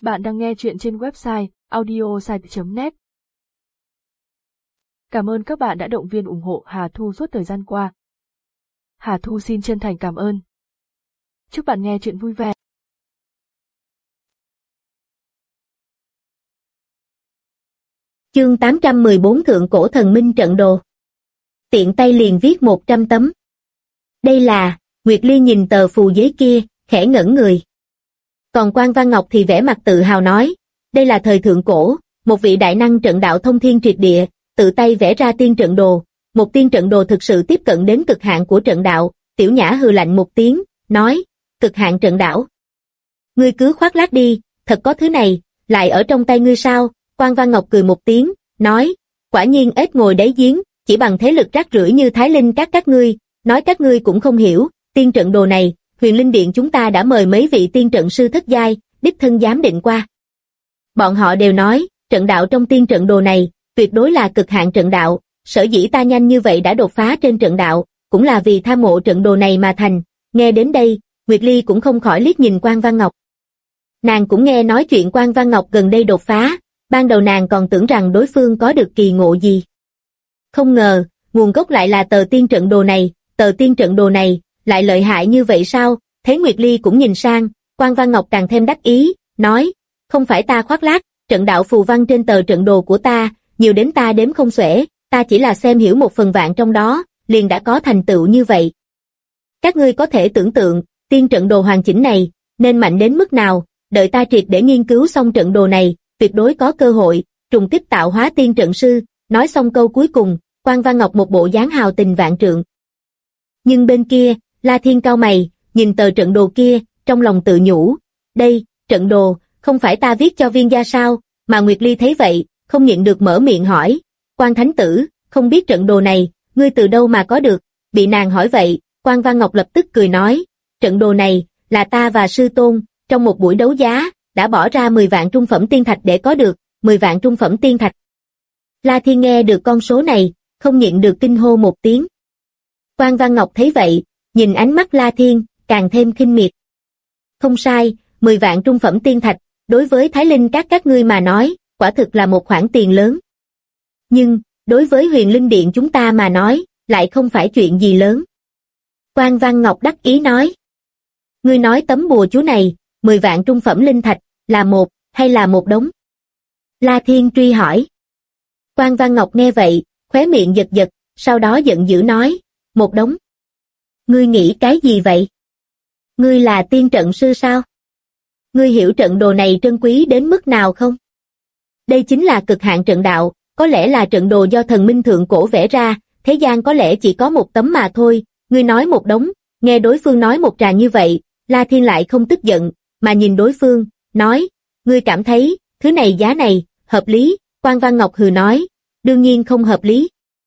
Bạn đang nghe chuyện trên website audiosite.net. Cảm ơn các bạn đã động viên ủng hộ Hà Thu suốt thời gian qua. Hà Thu xin chân thành cảm ơn. Chúc bạn nghe chuyện vui vẻ. Chương 814 Thượng cổ thần minh trận đồ. Tiện tay liền viết 100 tấm. Đây là, Nguyệt Ly nhìn tờ phù giấy kia, khẽ ngẩn người. Còn Quan Văn Ngọc thì vẻ mặt tự hào nói, đây là thời thượng cổ, một vị đại năng trận đạo thông thiên triệt địa, tự tay vẽ ra tiên trận đồ, một tiên trận đồ thực sự tiếp cận đến cực hạn của trận đạo. Tiểu Nhã hừ lạnh một tiếng, nói, cực hạn trận đạo. Ngươi cứ khoác lác đi, thật có thứ này, lại ở trong tay ngươi sao? Quan Văn Ngọc cười một tiếng, nói, quả nhiên ếch ngồi đáy giếng, chỉ bằng thế lực rác rưởi như Thái Linh các ngươi, nói các ngươi cũng không hiểu, tiên trận đồ này, Huyền Linh Điện chúng ta đã mời mấy vị tiên trận sư thất giai, đích thân giám định qua. Bọn họ đều nói, trận đạo trong tiên trận đồ này, tuyệt đối là cực hạn trận đạo, sở dĩ ta nhanh như vậy đã đột phá trên trận đạo, cũng là vì tham ngộ trận đồ này mà thành. Nghe đến đây, Nguyệt Ly cũng không khỏi liếc nhìn Quan Văn Ngọc. Nàng cũng nghe nói chuyện Quan Văn Ngọc gần đây đột phá, ban đầu nàng còn tưởng rằng đối phương có được kỳ ngộ gì. Không ngờ, nguồn gốc lại là tờ tiên trận đồ này, tờ tiên trận đồ này, lại lợi hại như vậy sao? Thấy Nguyệt Ly cũng nhìn sang, Quan Văn Ngọc càng thêm đắc ý, nói, không phải ta khoác lác, trận đạo phù văn trên tờ trận đồ của ta, nhiều đến ta đếm không xuể, ta chỉ là xem hiểu một phần vạn trong đó, liền đã có thành tựu như vậy. Các ngươi có thể tưởng tượng, tiên trận đồ hoàn chỉnh này, nên mạnh đến mức nào, đợi ta triệt để nghiên cứu xong trận đồ này, tuyệt đối có cơ hội, trùng kích tạo hóa tiên trận sư. Nói xong câu cuối cùng, Quan Văn Ngọc một bộ dáng hào tình vạn trượng. Nhưng bên kia, La Thiên cau mày, nhìn tờ trận đồ kia, trong lòng tự nhủ, đây, trận đồ, không phải ta viết cho Viên gia sao? Mà Nguyệt Ly thấy vậy, không nhịn được mở miệng hỏi, Quan Thánh Tử, không biết trận đồ này, ngươi từ đâu mà có được? Bị nàng hỏi vậy, Quan Văn Ngọc lập tức cười nói, trận đồ này, là ta và sư tôn, trong một buổi đấu giá, đã bỏ ra 10 vạn trung phẩm tiên thạch để có được, 10 vạn trung phẩm tiên thạch. La Thiên nghe được con số này, không nhịn được kinh hô một tiếng. Quan Văn Ngọc thấy vậy, nhìn ánh mắt La Thiên, càng thêm khinh miệt. Không sai, 10 vạn trung phẩm tiên thạch, đối với Thái Linh các ngươi mà nói, quả thực là một khoản tiền lớn. Nhưng, đối với Huyền Linh Điện chúng ta mà nói, lại không phải chuyện gì lớn. Quan Văn Ngọc đắc ý nói. Ngươi nói tấm bùa chú này, 10 vạn trung phẩm linh thạch, là một, hay là một đống? La Thiên truy hỏi. Quan Văn Ngọc nghe vậy, khóe miệng giật giật, sau đó giận dữ nói, một đống. Ngươi nghĩ cái gì vậy? Ngươi là tiên trận sư sao? Ngươi hiểu trận đồ này trân quý đến mức nào không? Đây chính là cực hạn trận đạo, có lẽ là trận đồ do thần minh thượng cổ vẽ ra, thế gian có lẽ chỉ có một tấm mà thôi. Ngươi nói một đống, nghe đối phương nói một tràng như vậy, La Thiên lại không tức giận, mà nhìn đối phương, nói, ngươi cảm thấy, thứ này giá này, hợp lý? Quan Văn Ngọc hừ nói, đương nhiên không hợp lý.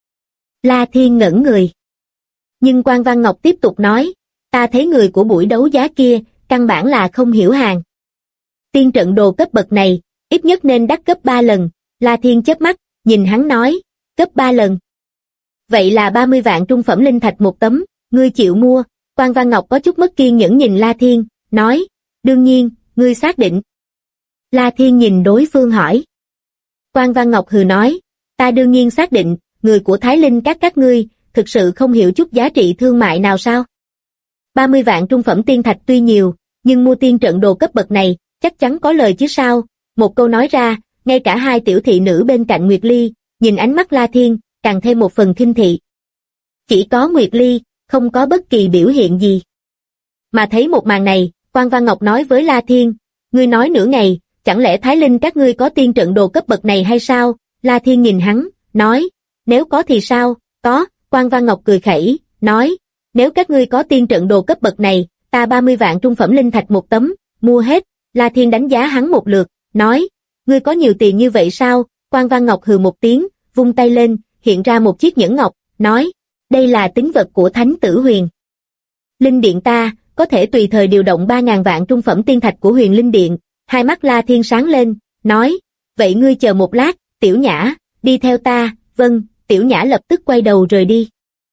La Thiên ngẩn người. Nhưng Quan Văn Ngọc tiếp tục nói, ta thấy người của buổi đấu giá kia, căn bản là không hiểu hàng. Tiên trận đồ cấp bậc này, ít nhất nên đắt gấp 3 lần, La Thiên chớp mắt, nhìn hắn nói, gấp 3 lần. Vậy là 30 vạn trung phẩm linh thạch một tấm, ngươi chịu mua? Quan Văn Ngọc có chút mất kiên nhẫn nhìn La Thiên, nói, đương nhiên, ngươi xác định. La Thiên nhìn đối phương hỏi. Quan Văn Ngọc hừ nói, ta đương nhiên xác định, người của Thái Linh các ngươi, thực sự không hiểu chút giá trị thương mại nào sao? 30 vạn trung phẩm tiên thạch tuy nhiều, nhưng mua tiên trận đồ cấp bậc này, chắc chắn có lời chứ sao? Một câu nói ra, ngay cả hai tiểu thị nữ bên cạnh Nguyệt Ly, nhìn ánh mắt La Thiên, càng thêm một phần khinh thị. Chỉ có Nguyệt Ly, không có bất kỳ biểu hiện gì. Mà thấy một màn này, Quan Văn Ngọc nói với La Thiên, ngươi nói nửa ngày, chẳng lẽ Thái Linh các ngươi có tiên trận đồ cấp bậc này hay sao? La Thiên nhìn hắn, nói, nếu có thì sao? Có. Quan Văn Ngọc cười khẩy, nói, nếu các ngươi có tiên trận đồ cấp bậc này, ta 30 vạn trung phẩm linh thạch một tấm, mua hết. La Thiên đánh giá hắn một lượt, nói, ngươi có nhiều tiền như vậy sao? Quan Văn Ngọc hừ một tiếng, vung tay lên, hiện ra một chiếc nhẫn ngọc, nói, đây là tín vật của Thánh Tử Huyền Linh Điện ta, có thể tùy thời điều động 3.000 vạn trung phẩm tiên thạch của Huyền Linh Điện. Hai mắt La Thiên sáng lên, nói, vậy ngươi chờ một lát, Tiểu Nhã, đi theo ta. Vâng. Tiểu Nhã lập tức quay đầu rời đi.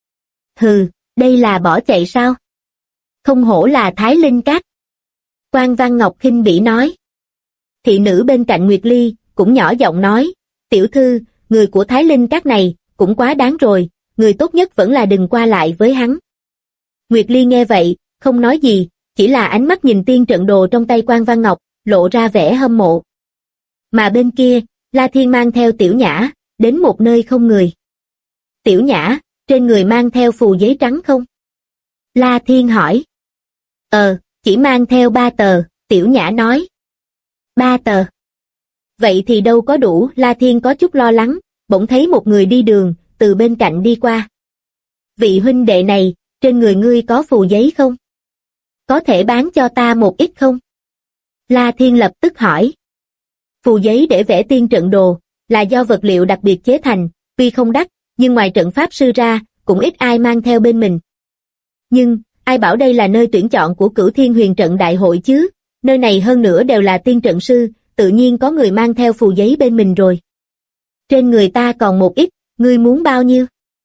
Hừ, đây là bỏ chạy sao? Không hổ là Thái Linh các. Quan Văn Ngọc khinh bỉ nói. Thị nữ bên cạnh Nguyệt Ly cũng nhỏ giọng nói, tiểu thư, người của Thái Linh Các này cũng quá đáng rồi, người tốt nhất vẫn là đừng qua lại với hắn. Nguyệt Ly nghe vậy, không nói gì, chỉ là ánh mắt nhìn tiên trận đồ trong tay Quan Văn Ngọc, lộ ra vẻ hâm mộ. Mà bên kia, La Thiên mang theo Tiểu Nhã, đến một nơi không người. Tiểu Nhã, trên người mang theo phù giấy trắng không? La Thiên hỏi. Chỉ mang theo 3 tờ, Tiểu Nhã nói. 3 tờ. Vậy thì đâu có đủ, La Thiên có chút lo lắng, bỗng thấy một người đi đường, từ bên cạnh đi qua. Vị huynh đệ này, trên người ngươi có phù giấy không? Có thể bán cho ta một ít không? La Thiên lập tức hỏi. Phù giấy để vẽ tiên trận đồ, là do vật liệu đặc biệt chế thành, tuy không đắt, nhưng ngoài trận pháp sư ra, cũng ít ai mang theo bên mình. Nhưng, ai bảo đây là nơi tuyển chọn của Cửu Thiên Huyền Trận Đại hội chứ, nơi này hơn nữa đều là tiên trận sư, tự nhiên có người mang theo phù giấy bên mình rồi. Trên người ta còn một ít, ngươi muốn bao nhiêu?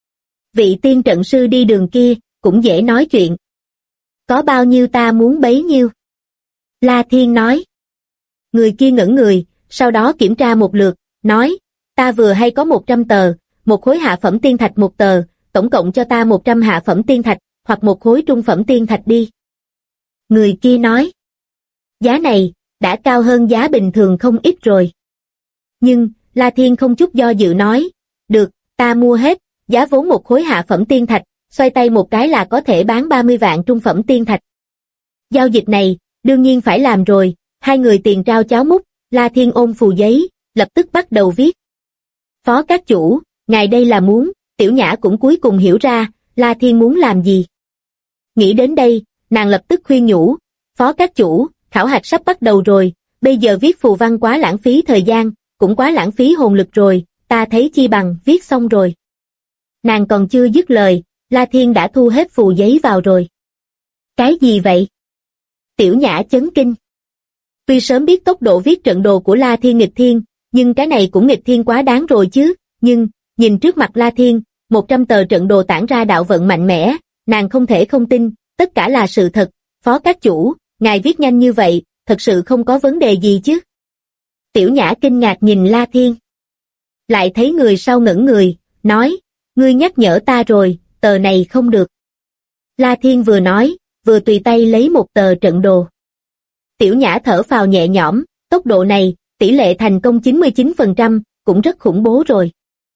Vị tiên trận sư đi đường kia, cũng dễ nói chuyện. Có bao nhiêu ta muốn bấy nhiêu. La Thiên nói. Người kia ngẩn người, sau đó kiểm tra một lượt, nói, ta vừa hay có 100 tờ, một khối hạ phẩm tiên thạch 1 tờ, tổng cộng cho ta 100 hạ phẩm tiên thạch, hoặc một khối trung phẩm tiên thạch đi. Người kia nói, giá này, đã cao hơn giá bình thường không ít rồi. Nhưng, La Thiên không chút do dự nói, được, ta mua hết, giá vốn một khối hạ phẩm tiên thạch, xoay tay một cái là có thể bán 30 vạn trung phẩm tiên thạch. Giao dịch này, đương nhiên phải làm rồi, hai người tiền trao cháo múc, La Thiên ôm phù giấy, lập tức bắt đầu viết. Phó các chủ, ngài đây là muốn, Tiểu Nhã cũng cuối cùng hiểu ra, La Thiên muốn làm gì. Nghĩ đến đây, nàng lập tức khuyên nhủ, phó các chủ, khảo hạch sắp bắt đầu rồi, bây giờ viết phù văn quá lãng phí thời gian, cũng quá lãng phí hồn lực rồi, ta thấy chi bằng viết xong rồi. Nàng còn chưa dứt lời, La Thiên đã thu hết phù giấy vào rồi. Cái gì vậy? Tiểu Nhã chấn kinh. Tuy sớm biết tốc độ viết trận đồ của La Thiên nghịch thiên, nhưng cái này cũng nghịch thiên quá đáng rồi chứ, nhưng, nhìn trước mặt La Thiên, 100 tờ trận đồ tản ra đạo vận mạnh mẽ, nàng không thể không tin, tất cả là sự thật, phó các chủ, ngài viết nhanh như vậy, thật sự không có vấn đề gì chứ. Tiểu Nhã kinh ngạc nhìn La Thiên. Lại thấy người sau ngẩn người, nói, ngươi nhắc nhở ta rồi, tờ này không được. La Thiên vừa nói, vừa tùy tay lấy một tờ trận đồ. Tiểu Nhã thở phào nhẹ nhõm, tốc độ này, tỷ lệ thành công 99%, cũng rất khủng bố rồi.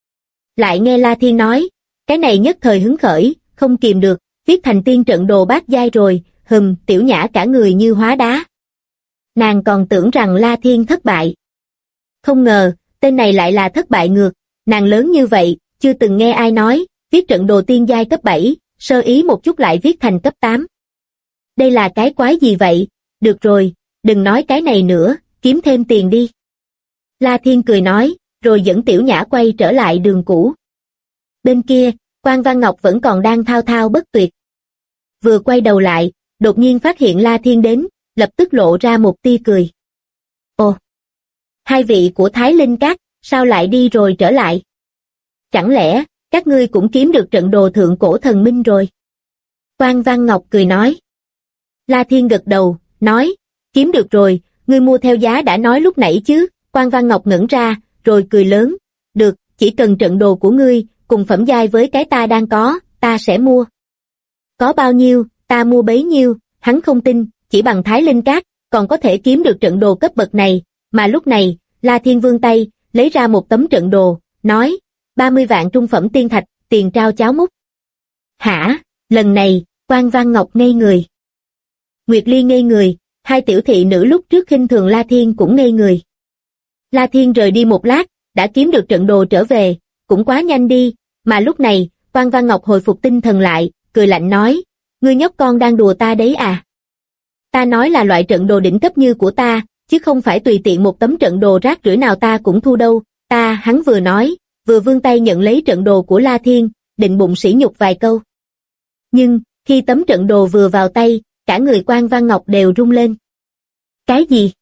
Lại nghe La Thiên nói, cái này nhất thời hứng khởi, không kìm được, viết thành tiên trận đồ bát giai rồi, Tiểu Nhã cả người như hóa đá. Nàng còn tưởng rằng La Thiên thất bại. Không ngờ, tên này lại là thất bại ngược, nàng lớn như vậy, chưa từng nghe ai nói, viết trận đồ tiên giai cấp 7, sơ ý một chút lại viết thành cấp 8. Đây là cái quái gì vậy? Được rồi, đừng nói cái này nữa, kiếm thêm tiền đi. La Thiên cười nói, rồi dẫn Tiểu Nhã quay trở lại đường cũ. Bên kia, Quan Văn Ngọc vẫn còn đang thao thao bất tuyệt. Vừa quay đầu lại, đột nhiên phát hiện La Thiên đến, lập tức lộ ra một tia cười. Ồ! Hai vị của Thái Linh Các, sao lại đi rồi trở lại? Chẳng lẽ, các ngươi cũng kiếm được trận đồ thượng cổ thần minh rồi? Quan Văn Ngọc cười nói. La Thiên gật đầu, nói, kiếm được rồi, ngươi mua theo giá đã nói lúc nãy chứ? Quan Văn Ngọc ngẩn ra, rồi cười lớn, được, chỉ cần trận đồ của ngươi, cùng phẩm giai với cái ta đang có, ta sẽ mua. Có bao nhiêu, ta mua bấy nhiêu, hắn không tin, chỉ bằng Thái Linh Các, còn có thể kiếm được trận đồ cấp bậc này, mà lúc này, La Thiên vươn tay, lấy ra một tấm trận đồ, nói, 30 vạn trung phẩm tiên thạch, tiền trao cháo múc. Hả, lần này, Quan Văn Ngọc ngây người. Nguyệt Ly ngây người, hai tiểu thị nữ lúc trước khinh thường La Thiên cũng ngây người. La Thiên rời đi một lát, đã kiếm được trận đồ trở về, cũng quá nhanh đi, mà lúc này, Quan Văn Ngọc hồi phục tinh thần lại, cười lạnh nói, ngươi nhóc con đang đùa ta đấy à? Ta nói là loại trận đồ đỉnh cấp như của ta, chứ không phải tùy tiện một tấm trận đồ rác rưởi nào ta cũng thu đâu, hắn vừa nói, vừa vươn tay nhận lấy trận đồ của La Thiên, định bụng sỉ nhục vài câu. Nhưng, khi tấm trận đồ vừa vào tay, cả người Quan Văn Ngọc đều rung lên. Cái gì?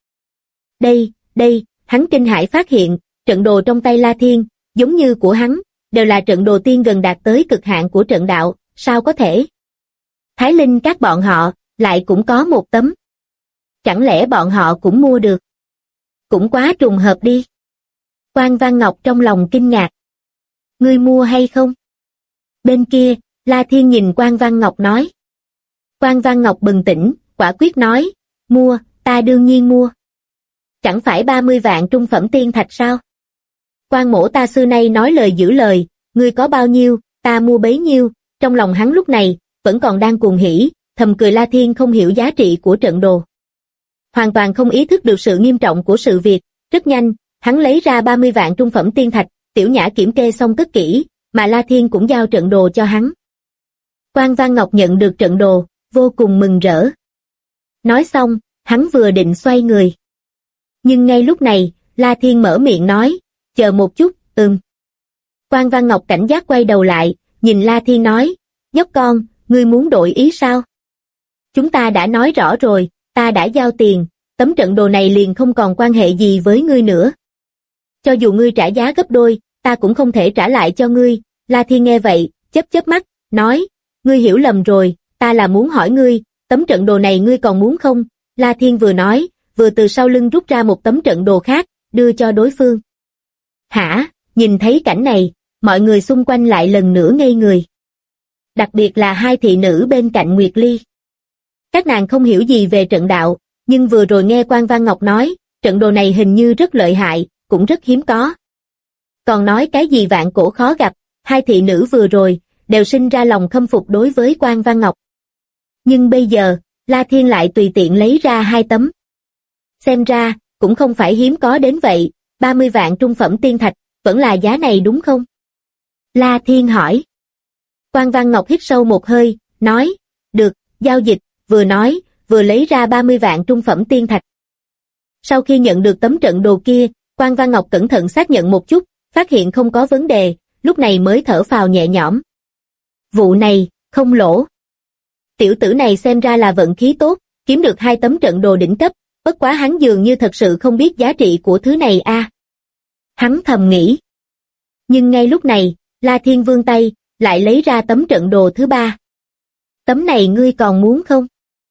Đây, hắn kinh hãi phát hiện, trận đồ trong tay La Thiên, giống như của hắn, đều là trận đồ tiên gần đạt tới cực hạn của trận đạo, sao có thể? Thái Linh các bọn họ, lại cũng có một tấm. Chẳng lẽ bọn họ cũng mua được? cũng quá trùng hợp đi. Quan Văn Ngọc trong lòng kinh ngạc. Ngươi mua hay không? Bên kia, La Thiên nhìn Quan Văn Ngọc nói. Quan Văn Ngọc bừng tỉnh, quả quyết nói, mua, ta đương nhiên mua. Chẳng phải 30 vạn trung phẩm tiên thạch sao? Quan mỗ ta xưa nay nói lời giữ lời, ngươi có bao nhiêu, ta mua bấy nhiêu. Trong lòng hắn lúc này, vẫn còn đang cuồng hỉ, thầm cười La Thiên không hiểu giá trị của trận đồ. Hoàn toàn không ý thức được sự nghiêm trọng của sự việc, rất nhanh, hắn lấy ra 30 vạn trung phẩm tiên thạch, Tiểu Nhã kiểm kê xong cất kỹ, mà La Thiên cũng giao trận đồ cho hắn. Quan Văn Ngọc nhận được trận đồ, vô cùng mừng rỡ. Nói xong, hắn vừa định xoay người. Nhưng ngay lúc này, La Thiên mở miệng nói, chờ một chút, Quan Văn Ngọc cảnh giác quay đầu lại, nhìn La Thiên nói, nhóc con, ngươi muốn đổi ý sao? Chúng ta đã nói rõ rồi, ta đã giao tiền, tấm trận đồ này liền không còn quan hệ gì với ngươi nữa. Cho dù ngươi trả giá gấp đôi, ta cũng không thể trả lại cho ngươi. La Thiên nghe vậy, chớp mắt, nói, ngươi hiểu lầm rồi, ta là muốn hỏi ngươi, tấm trận đồ này ngươi còn muốn không? La Thiên vừa nói, vừa từ sau lưng rút ra một tấm trận đồ khác, đưa cho đối phương. Hả? Nhìn thấy cảnh này, mọi người xung quanh lại lần nữa ngây người. Đặc biệt là hai thị nữ bên cạnh Nguyệt Ly. Các nàng không hiểu gì về trận đạo, nhưng vừa rồi nghe Quan Văn Ngọc nói, trận đồ này hình như rất lợi hại, cũng rất hiếm có. Còn nói cái gì vạn cổ khó gặp, hai thị nữ vừa rồi, đều sinh ra lòng khâm phục đối với Quan Văn Ngọc. Nhưng bây giờ, La Thiên lại tùy tiện lấy ra 2 tấm. Xem ra, cũng không phải hiếm có đến vậy, 30 vạn trung phẩm tiên thạch, vẫn là giá này đúng không? La Thiên hỏi. Quan Văn Ngọc hít sâu một hơi, nói, được, giao dịch, vừa nói, vừa lấy ra 30 vạn trung phẩm tiên thạch. Sau khi nhận được tấm trận đồ kia, Quan Văn Ngọc cẩn thận xác nhận một chút, phát hiện không có vấn đề, lúc này mới thở phào nhẹ nhõm. Vụ này, không lỗ. Tiểu tử này xem ra là vận khí tốt, kiếm được 2 tấm trận đồ đỉnh cấp, bất quá hắn dường như thật sự không biết giá trị của thứ này a. Hắn thầm nghĩ. Nhưng ngay lúc này, La Thiên vươn tay, lại lấy ra tấm trận đồ thứ 3. Tấm này ngươi còn muốn không?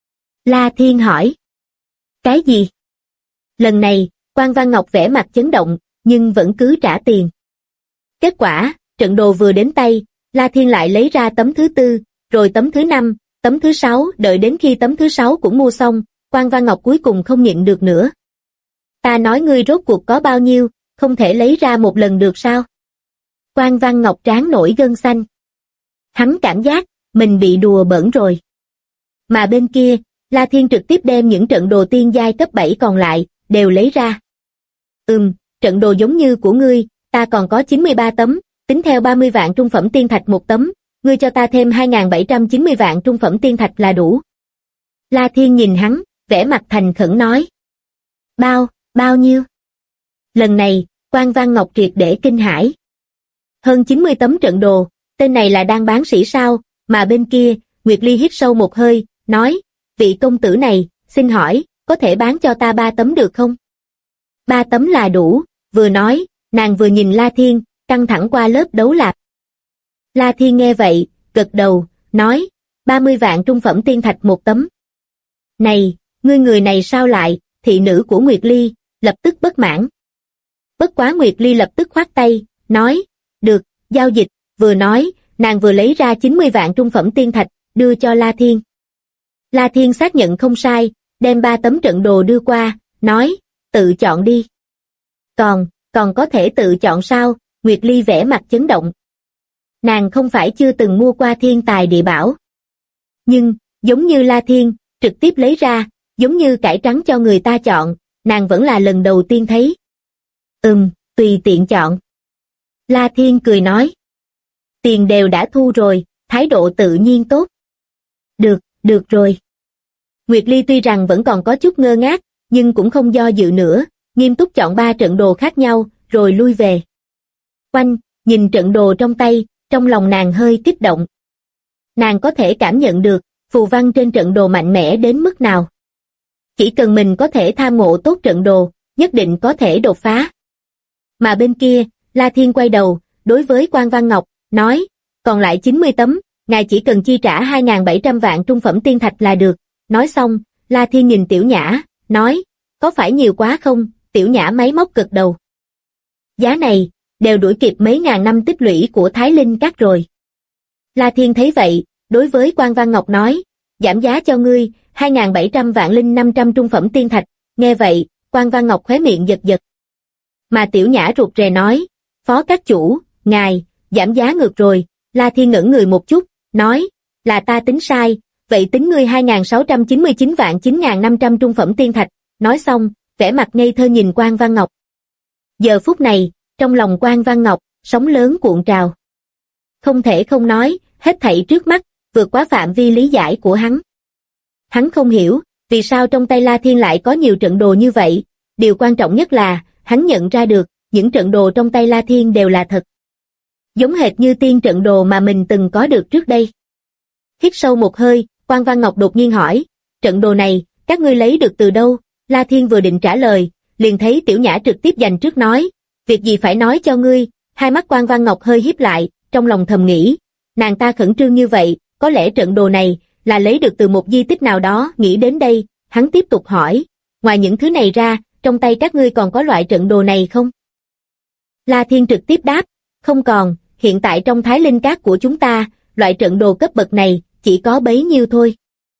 La Thiên hỏi. Cái gì? Lần này, Quan Văn Ngọc vẻ mặt chấn động, nhưng vẫn cứ trả tiền. Kết quả, trận đồ vừa đến tay, La Thiên lại lấy ra tấm thứ 4, rồi tấm thứ 5, tấm thứ 6, đợi đến khi tấm thứ 6 cũng mua xong, Quan Văn Ngọc cuối cùng không nhịn được nữa. Ta nói ngươi rốt cuộc có bao nhiêu, không thể lấy ra một lần được sao? Quan Văn Ngọc trán nổi gân xanh. Hắn cảm giác, mình bị đùa bỡn rồi. Mà bên kia, La Thiên trực tiếp đem những trận đồ tiên giai cấp 7 còn lại, đều lấy ra. Trận đồ giống như của ngươi, ta còn có 93 tấm, tính theo 30 vạn trung phẩm tiên thạch một tấm, ngươi cho ta thêm 2.790 vạn trung phẩm tiên thạch là đủ. La Thiên nhìn hắn, vẻ mặt thành khẩn nói. Bao nhiêu? Lần này, Quan Văn Ngọc triệt để kinh hãi. Hơn 90 tấm trận đồ, tên này là đang bán sỉ sao? Mà bên kia, Nguyệt Ly hít sâu một hơi, nói, vị công tử này, xin hỏi, có thể bán cho ta 3 tấm được không? 3 tấm là đủ, vừa nói, nàng vừa nhìn La Thiên, căng thẳng qua lớp đấu lạc. La Thiên nghe vậy, gật đầu, nói, 30 vạn trung phẩm tiên thạch một tấm. Này, ngươi người này sao lại, thị nữ của Nguyệt Ly, lập tức bất mãn. Bất quá Nguyệt Ly lập tức khoát tay, nói, được, giao dịch, vừa nói, nàng vừa lấy ra 90 vạn trung phẩm tiên thạch, đưa cho La Thiên. La Thiên xác nhận không sai, đem 3 tấm trận đồ đưa qua, nói, tự chọn đi. Còn có thể tự chọn sao? Nguyệt Ly vẻ mặt chấn động. Nàng không phải chưa từng mua qua thiên tài địa bảo. Nhưng, giống như La Thiên, trực tiếp lấy ra, giống như cải trắng cho người ta chọn, nàng vẫn là lần đầu tiên thấy. Tùy tiện chọn. La Thiên cười nói. Tiền đều đã thu rồi, thái độ tự nhiên tốt. Được rồi. Nguyệt Ly tuy rằng vẫn còn có chút ngơ ngác, nhưng cũng không do dự nữa, nghiêm túc chọn 3 trận đồ khác nhau, rồi lui về. Oanh, nhìn trận đồ trong tay, trong lòng nàng hơi kích động. Nàng có thể cảm nhận được, phù văn trên trận đồ mạnh mẽ đến mức nào. Chỉ cần mình có thể tham ngộ tốt trận đồ, nhất định có thể đột phá. Mà bên kia, La Thiên quay đầu, đối với Quan Văn Ngọc, nói, còn lại 90 tấm, ngài chỉ cần chi trả 2.700 vạn trung phẩm tiên thạch là được. Nói xong, La Thiên nhìn Tiểu Nhã, nói, có phải nhiều quá không? Tiểu Nhã máy móc gật đầu. Giá này, đều đuổi kịp mấy ngàn năm tích lũy của Thái Linh Các rồi. La Thiên thấy vậy, đối với Quan Văn Ngọc nói, giảm giá cho ngươi, 2.700 vạn linh 500 trung phẩm tiên thạch. Nghe vậy, Quan Văn Ngọc khóe miệng giật giật. Mà Tiểu Nhã rụt rè nói, Phó các chủ, ngài, giảm giá ngược rồi. La Thiên ngẩn người một chút, nói, là ta tính sai, vậy tính ngươi 2.699 vạn 9.500 trung phẩm tiên thạch. Nói xong, vẻ mặt ngây thơ nhìn Quan Văn Ngọc. Giờ phút này, trong lòng Quan Văn Ngọc, sóng lớn cuộn trào. Không thể không nói, hết thảy trước mắt, vượt quá phạm vi lý giải của hắn. Hắn không hiểu, vì sao trong tay La Thiên lại có nhiều trận đồ như vậy, điều quan trọng nhất là, hắn nhận ra được, những trận đồ trong tay La Thiên đều là thật. Giống hệt như tiên trận đồ mà mình từng có được trước đây. Hít sâu một hơi, Quan Văn Ngọc đột nhiên hỏi, trận đồ này, các ngươi lấy được từ đâu? La Thiên vừa định trả lời, liền thấy Tiểu Nhã trực tiếp giành trước nói, việc gì phải nói cho ngươi. Hai mắt Quan Văn Ngọc hơi híp lại, trong lòng thầm nghĩ, nàng ta khẩn trương như vậy, có lẽ trận đồ này là lấy được từ một di tích nào đó. Nghĩ đến đây, hắn tiếp tục hỏi, ngoài những thứ này ra, trong tay các ngươi còn có loại trận đồ này không? La Thiên trực tiếp đáp, không còn, hiện tại trong Thái Linh Các của chúng ta, loại trận đồ cấp bậc này, chỉ có bấy nhiêu thôi.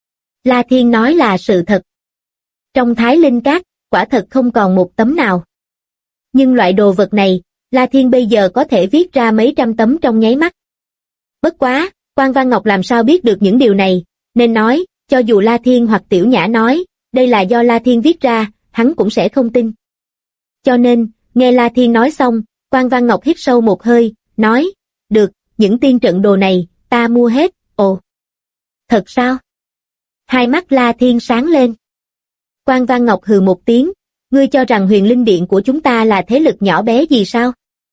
La Thiên nói là sự thật. Trong Thái Linh Các, quả thật không còn một tấm nào. Nhưng loại đồ vật này, La Thiên bây giờ có thể viết ra mấy trăm tấm trong nháy mắt. Bất quá, Quan Văn Ngọc làm sao biết được những điều này, nên nói, cho dù La Thiên hoặc Tiểu Nhã nói, đây là do La Thiên viết ra, hắn cũng sẽ không tin. Cho nên, nghe La Thiên nói xong, Quan Văn Ngọc hít sâu một hơi, nói, được, những tiên trận đồ này, ta mua hết. Ồ, thật sao? Hai mắt La Thiên sáng lên. Quan Văn Ngọc hừ một tiếng, ngươi cho rằng Huyền Linh Điện của chúng ta là thế lực nhỏ bé gì sao?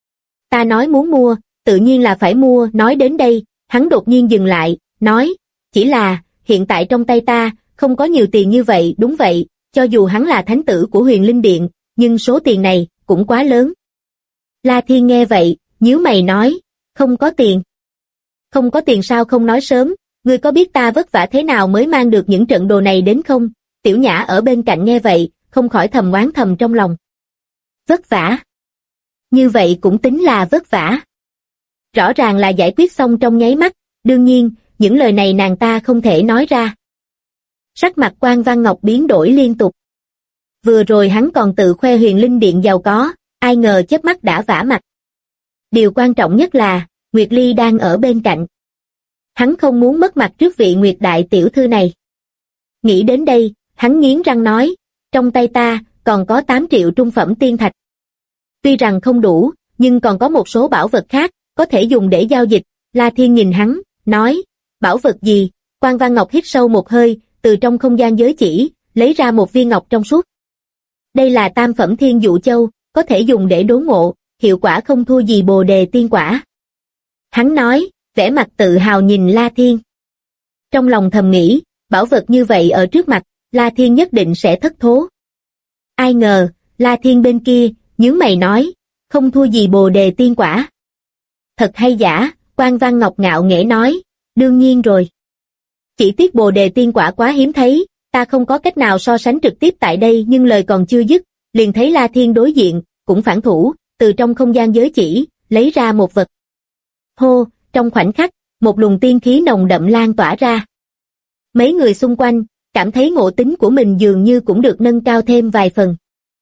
Ta nói muốn mua, tự nhiên là phải mua. Nói đến đây, hắn đột nhiên dừng lại, nói, chỉ là, hiện tại trong tay ta, không có nhiều tiền như vậy. Đúng vậy, cho dù hắn là thánh tử của Huyền Linh Điện, nhưng số tiền này, cũng quá lớn. La Thiên nghe vậy, nhíu mày nói, không có tiền. Không có tiền sao không nói sớm, ngươi có biết ta vất vả thế nào mới mang được những trận đồ này đến không? Tiểu Nhã ở bên cạnh nghe vậy, không khỏi thầm oán thầm trong lòng. Vất vả? Như vậy cũng tính là vất vả. Rõ ràng là giải quyết xong trong nháy mắt, đương nhiên, những lời này nàng ta không thể nói ra. Sắc mặt Quan Văn Ngọc biến đổi liên tục. Vừa rồi hắn còn tự khoe Huyền Linh Điện giàu có, ai ngờ chớp mắt đã vả mặt. Điều quan trọng nhất là, Nguyệt Ly đang ở bên cạnh. Hắn không muốn mất mặt trước vị Nguyệt đại tiểu thư này. Nghĩ đến đây, hắn nghiến răng nói, trong tay ta, còn có 8 triệu trung phẩm tiên thạch. Tuy rằng không đủ, nhưng còn có một số bảo vật khác, có thể dùng để giao dịch. La Thiên nhìn hắn, nói, bảo vật gì? Quan Văn Ngọc hít sâu một hơi, từ trong không gian giới chỉ, lấy ra một viên ngọc trong suốt. Đây là tam phẩm thiên dụ châu, có thể dùng để đốn ngộ, hiệu quả không thua gì Bồ đề tiên quả. Hắn nói, vẻ mặt tự hào nhìn La Thiên. Trong lòng thầm nghĩ, bảo vật như vậy ở trước mặt, La Thiên nhất định sẽ thất thố. Ai ngờ, La Thiên bên kia, nhướng mày nói, không thua gì Bồ đề tiên quả. Thật hay giả? Quan Văn Ngọc ngạo nghễ nói, đương nhiên rồi. Chỉ tiếc Bồ đề tiên quả quá hiếm thấy, ta không có cách nào so sánh trực tiếp tại đây. Nhưng lời còn chưa dứt, liền thấy La Thiên đối diện, cũng phản thủ, từ trong không gian giới chỉ, lấy ra một vật. Hô, trong khoảnh khắc, một luồng tiên khí nồng đậm lan tỏa ra. Mấy người xung quanh, cảm thấy ngộ tính của mình dường như cũng được nâng cao thêm vài phần.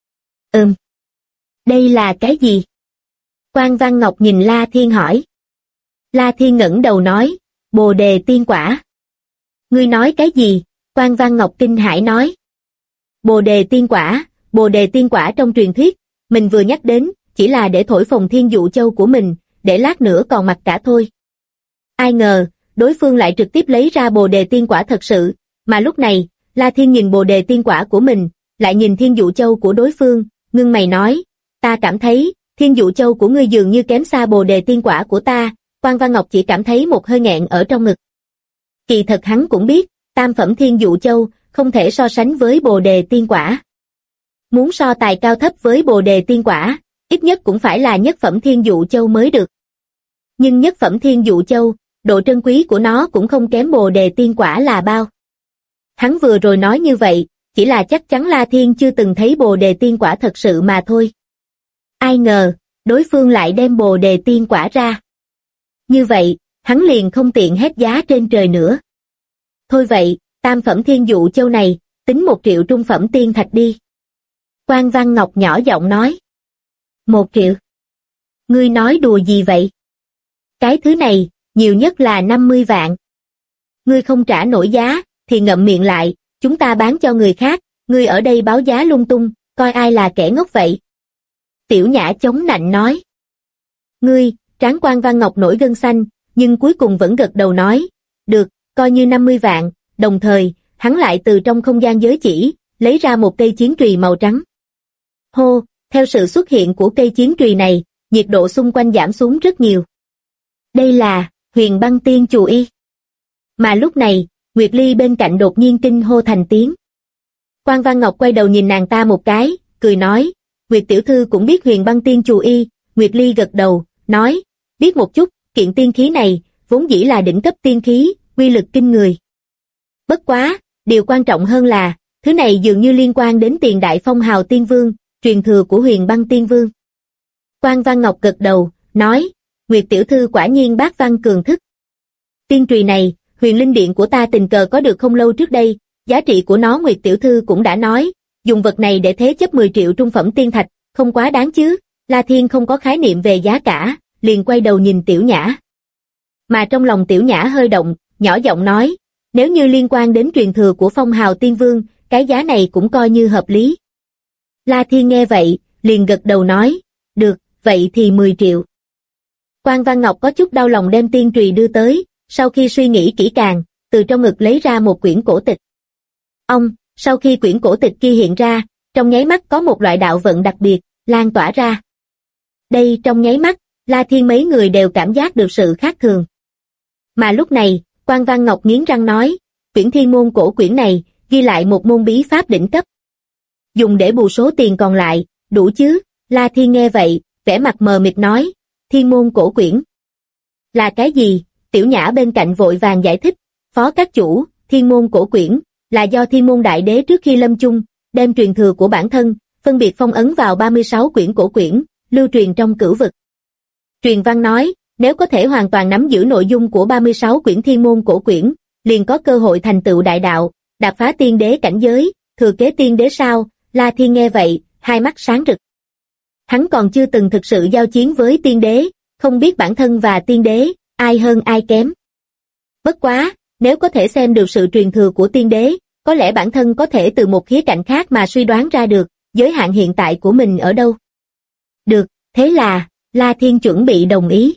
Đây là cái gì? Quan Văn Ngọc nhìn La Thiên hỏi. La Thiên ngẩng đầu nói, Bồ đề tiên quả. Ngươi nói cái gì? Quan Văn Ngọc kinh hãi nói. Bồ đề tiên quả trong truyền thuyết, mình vừa nhắc đến, chỉ là để thổi phồng thiên dụ châu của mình, để lát nữa còn mặc cả thôi. Ai ngờ, đối phương lại trực tiếp lấy ra bồ đề tiên quả thật sự, mà lúc này, La Thiên nhìn bồ đề tiên quả của mình, lại nhìn thiên dụ châu của đối phương, ngưng mày nói, ta cảm thấy, thiên dụ châu của ngươi dường như kém xa bồ đề tiên quả của ta. Quan Văn Ngọc chỉ cảm thấy một hơi nghẹn ở trong ngực. Kỳ thật hắn cũng biết, tam phẩm thiên dụ châu, không thể so sánh với bồ đề tiên quả. Muốn so tài cao thấp với bồ đề tiên quả, ít nhất cũng phải là nhất phẩm thiên dụ châu mới được. Nhưng nhất phẩm thiên dụ châu, độ trân quý của nó cũng không kém bồ đề tiên quả là bao. Hắn vừa rồi nói như vậy, chỉ là chắc chắn La Thiên chưa từng thấy Bồ Đề tiên quả thật sự mà thôi. Ai ngờ, đối phương lại đem Bồ Đề tiên quả ra. Như vậy, hắn liền không tiện hét giá trên trời nữa. Thôi vậy, tam phẩm thiên dụ châu này, tính 1 triệu trung phẩm tiên thạch đi. Quan Văn Ngọc nhỏ giọng nói. 1 triệu? Ngươi nói đùa gì vậy? Cái thứ này, nhiều nhất là 50 vạn. Ngươi không trả nổi giá, thì ngậm miệng lại, chúng ta bán cho người khác, ngươi ở đây báo giá lung tung, coi ai là kẻ ngốc vậy. Tiểu Nhã chống nạnh nói. Ngươi, trán Quan Văn Ngọc nổi gân xanh, nhưng cuối cùng vẫn gật đầu nói, được, coi như 50 vạn, đồng thời, hắn lại từ trong không gian giới chỉ, lấy ra một cây chiến trùy màu trắng. Hô, theo sự xuất hiện của cây chiến trùy này, nhiệt độ xung quanh giảm xuống rất nhiều. Đây là Huyền Băng Tiên Chù Y. Mà lúc này, Nguyệt Ly bên cạnh đột nhiên kinh hô thành tiếng. Quan Văn Ngọc quay đầu nhìn nàng ta một cái, cười nói, Nguyệt tiểu thư cũng biết Huyền Băng Tiên Chù Y. Nguyệt Ly gật đầu, nói, biết một chút, kiện tiên khí này, vốn dĩ là đỉnh cấp tiên khí, uy lực kinh người. Bất quá, điều quan trọng hơn là, thứ này dường như liên quan đến Tiền Đại Phong Hào Tiên Vương, truyền thừa của Huyền Băng Tiên Vương. Quan Văn Ngọc gật đầu, nói, Nguyệt tiểu thư quả nhiên bác văn cường thức. Tiên trùy này, Huyền Linh Điện của ta tình cờ có được không lâu trước đây, giá trị của nó Nguyệt tiểu thư cũng đã nói, dùng vật này để thế chấp 10 triệu trung phẩm tiên thạch, không quá đáng chứ. La Thiên không có khái niệm về giá cả, liền quay đầu nhìn Tiểu Nhã. Mà trong lòng Tiểu Nhã hơi động, nhỏ giọng nói, nếu như liên quan đến truyền thừa của Phong Hào Tiên Vương, cái giá này cũng coi như hợp lý. La Thiên nghe vậy, liền gật đầu nói, được, vậy thì 10 triệu. Quan Văn Ngọc có chút đau lòng đem tiên trùy đưa tới, sau khi suy nghĩ kỹ càng, từ trong ngực lấy ra một quyển cổ tịch. Sau khi quyển cổ tịch kia hiện ra, trong nháy mắt có một loại đạo vận đặc biệt, lan tỏa ra. Đây trong nháy mắt, La Thiên mấy người đều cảm giác được sự khác thường. Mà lúc này, Quan Văn Ngọc nghiến răng nói, quyển thiên môn cổ quyển này, ghi lại một môn bí pháp đỉnh cấp. Dùng để bù số tiền còn lại, đủ chứ? La Thiên nghe vậy, vẻ mặt mờ mịt nói, thiên môn cổ quyển. Là cái gì? Tiểu Nhã bên cạnh vội vàng giải thích, phó các chủ, thiên môn cổ quyển, là do thiên môn đại đế trước khi lâm chung, đem truyền thừa của bản thân, phân biệt phong ấn vào 36 quyển cổ quyển, lưu truyền trong cửu vực. Truyền văn nói, nếu có thể hoàn toàn nắm giữ nội dung của 36 quyển thiên môn cổ quyển, liền có cơ hội thành tựu đại đạo, đạp phá tiên đế cảnh giới, thừa kế tiên đế sao? La Thiên nghe vậy, hai mắt sáng rực. Hắn còn chưa từng thực sự giao chiến với tiên đế, không biết bản thân và tiên đế, ai hơn ai kém. Bất quá, nếu có thể xem được sự truyền thừa của tiên đế, có lẽ bản thân có thể từ một khía cạnh khác mà suy đoán ra được, giới hạn hiện tại của mình ở đâu. Được, thế là, La Thiên chuẩn bị đồng ý.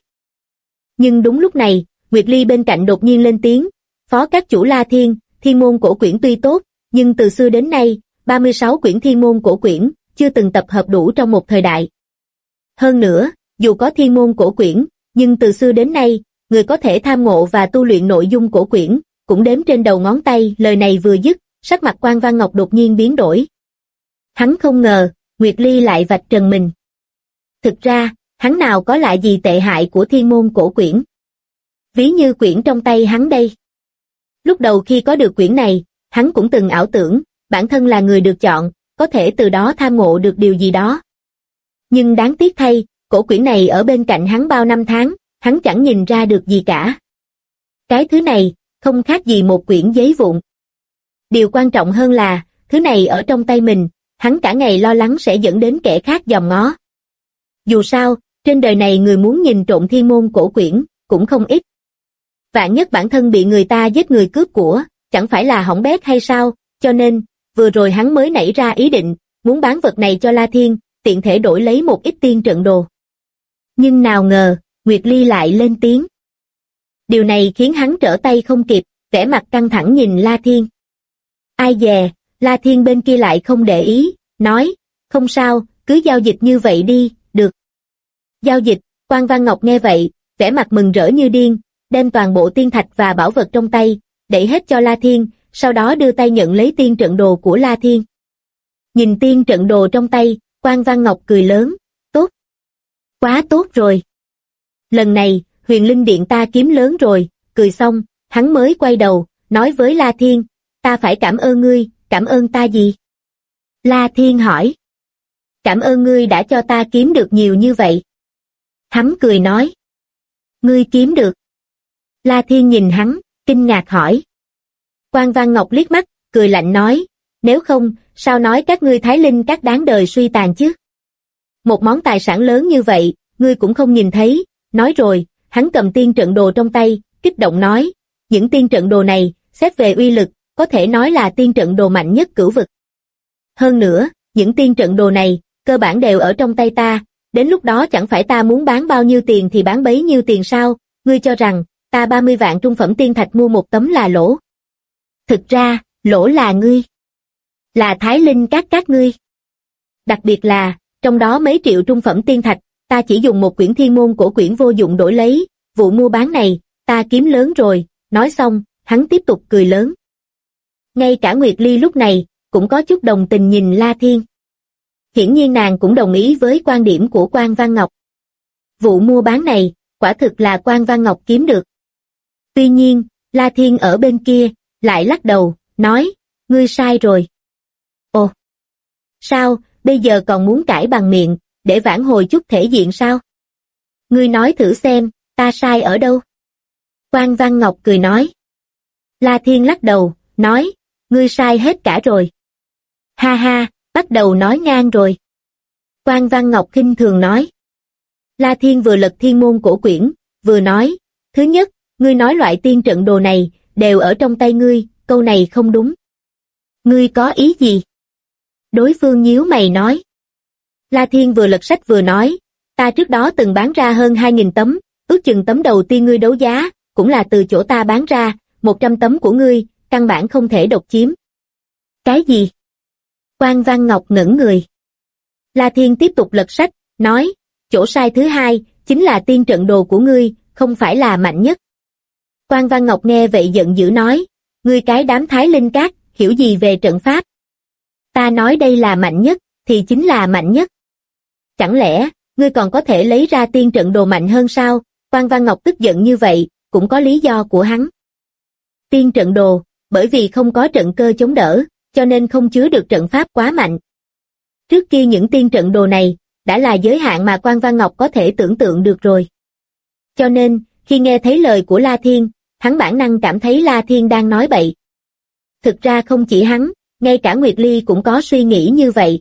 Nhưng đúng lúc này, Nguyệt Ly bên cạnh đột nhiên lên tiếng, phó các chủ La Thiên, thiên môn cổ quyển tuy tốt, nhưng từ xưa đến nay, 36 quyển thiên môn cổ quyển, chưa từng tập hợp đủ trong một thời đại. Hơn nữa, dù có thiên môn cổ quyển, nhưng từ xưa đến nay, người có thể tham ngộ và tu luyện nội dung cổ quyển, cũng đếm trên đầu ngón tay. Lời này vừa dứt, sắc mặt Quan Văn Ngọc đột nhiên biến đổi. Hắn không ngờ, Nguyệt Ly lại vạch trần mình. Thực ra, hắn nào có lại gì tệ hại của thiên môn cổ quyển. Ví như quyển trong tay hắn đây. Lúc đầu khi có được quyển này, hắn cũng từng ảo tưởng, bản thân là người được chọn, có thể từ đó tham ngộ được điều gì đó. Nhưng đáng tiếc thay, cổ quyển này ở bên cạnh hắn bao năm tháng, hắn chẳng nhìn ra được gì cả. Cái thứ này, không khác gì một quyển giấy vụn. Điều quan trọng hơn là, thứ này ở trong tay mình, hắn cả ngày lo lắng sẽ dẫn đến kẻ khác dòm ngó. Dù sao, trên đời này người muốn nhìn trộm thiên môn cổ quyển, cũng không ít. Vạn nhất bản thân bị người ta giết người cướp của, chẳng phải là hỏng bét hay sao, cho nên, vừa rồi hắn mới nảy ra ý định, muốn bán vật này cho La Thiên, tiện thể đổi lấy một ít tiên trận đồ. Nhưng nào ngờ, Nguyệt Ly lại lên tiếng. Điều này khiến hắn trở tay không kịp, vẻ mặt căng thẳng nhìn La Thiên. Ai dè, La Thiên bên kia lại không để ý, nói, không sao, cứ giao dịch như vậy đi, được. Giao dịch, Quan Văn Ngọc nghe vậy, vẻ mặt mừng rỡ như điên, đem toàn bộ tiên thạch và bảo vật trong tay, đẩy hết cho La Thiên, sau đó đưa tay nhận lấy tiên trận đồ của La Thiên. Nhìn tiên trận đồ trong tay, Quan Văn Ngọc cười lớn, tốt. Quá tốt rồi. Lần này, Huyền Linh Điện ta kiếm lớn rồi, cười xong, hắn mới quay đầu, nói với La Thiên, ta phải cảm ơn ngươi Cảm ơn ta gì? La Thiên hỏi. Cảm ơn ngươi đã cho ta kiếm được nhiều như vậy. Hắn cười nói. Ngươi kiếm được. La Thiên nhìn hắn, kinh ngạc hỏi. Quan Văn Ngọc liếc mắt, cười lạnh nói, nếu không, sao nói các ngươi Thái Linh các đáng đời suy tàn chứ? Một món tài sản lớn như vậy, ngươi cũng không nhìn thấy. Nói rồi, hắn cầm tiên trận đồ trong tay, kích động nói, những tiên trận đồ này, xét về uy lực, có thể nói là tiên trận đồ mạnh nhất cửu vực. Hơn nữa, những tiên trận đồ này, cơ bản đều ở trong tay ta, đến lúc đó chẳng phải ta muốn bán bao nhiêu tiền thì bán bấy nhiêu tiền sao, ngươi cho rằng, ta 30 vạn trung phẩm tiên thạch mua một tấm là lỗ. Thực ra, lỗ là ngươi. Là Thái Linh các ngươi. Đặc biệt là, trong đó mấy triệu trung phẩm tiên thạch, ta chỉ dùng một quyển thiên môn cổ quyển vô dụng đổi lấy, vụ mua bán này, ta kiếm lớn rồi, nói xong, hắn tiếp tục cười lớn. Ngay cả Nguyệt Ly lúc này, cũng có chút đồng tình nhìn La Thiên. Hiển nhiên nàng cũng đồng ý với quan điểm của Quan Văn Ngọc. Vụ mua bán này, quả thực là Quan Văn Ngọc kiếm được. Tuy nhiên, La Thiên ở bên kia, lại lắc đầu, nói, ngươi sai rồi. Ồ, sao, bây giờ còn muốn cãi bằng miệng, để vãn hồi chút thể diện sao? Ngươi nói thử xem, ta sai ở đâu? Quan Văn Ngọc cười nói. La Thiên lắc đầu, nói, ngươi sai hết cả rồi. Ha ha, bắt đầu nói ngang rồi. Quan Văn Ngọc khinh thường nói. La Thiên vừa lật thiên môn cổ quyển, vừa nói, thứ nhất, ngươi nói loại tiên trận đồ này, đều ở trong tay ngươi, câu này không đúng. Ngươi có ý gì? Đối phương nhíu mày nói. La Thiên vừa lật sách vừa nói, ta trước đó từng bán ra hơn 2.000 tấm, ước chừng tấm đầu tiên ngươi đấu giá, cũng là từ chỗ ta bán ra, 100 tấm của ngươi, căn bản không thể độc chiếm. Cái gì? Quan Văn Ngọc ngẩn người. La Thiên tiếp tục lật sách, nói, chỗ sai thứ hai, chính là tiên trận đồ của ngươi, không phải là mạnh nhất. Quan Văn Ngọc nghe vậy giận dữ nói, ngươi cái đám Thái Linh các, hiểu gì về trận pháp? Ta nói đây là mạnh nhất, thì chính là mạnh nhất. Chẳng lẽ, ngươi còn có thể lấy ra tiên trận đồ mạnh hơn sao? Quan Văn Ngọc tức giận như vậy, cũng có lý do của hắn. Tiên trận đồ, bởi vì không có trận cơ chống đỡ, cho nên không chứa được trận pháp quá mạnh. Trước kia những tiên trận đồ này, đã là giới hạn mà Quan Văn Ngọc có thể tưởng tượng được rồi. Cho nên, khi nghe thấy lời của La Thiên, hắn bản năng cảm thấy La Thiên đang nói bậy. Thực ra không chỉ hắn, ngay cả Nguyệt Ly cũng có suy nghĩ như vậy.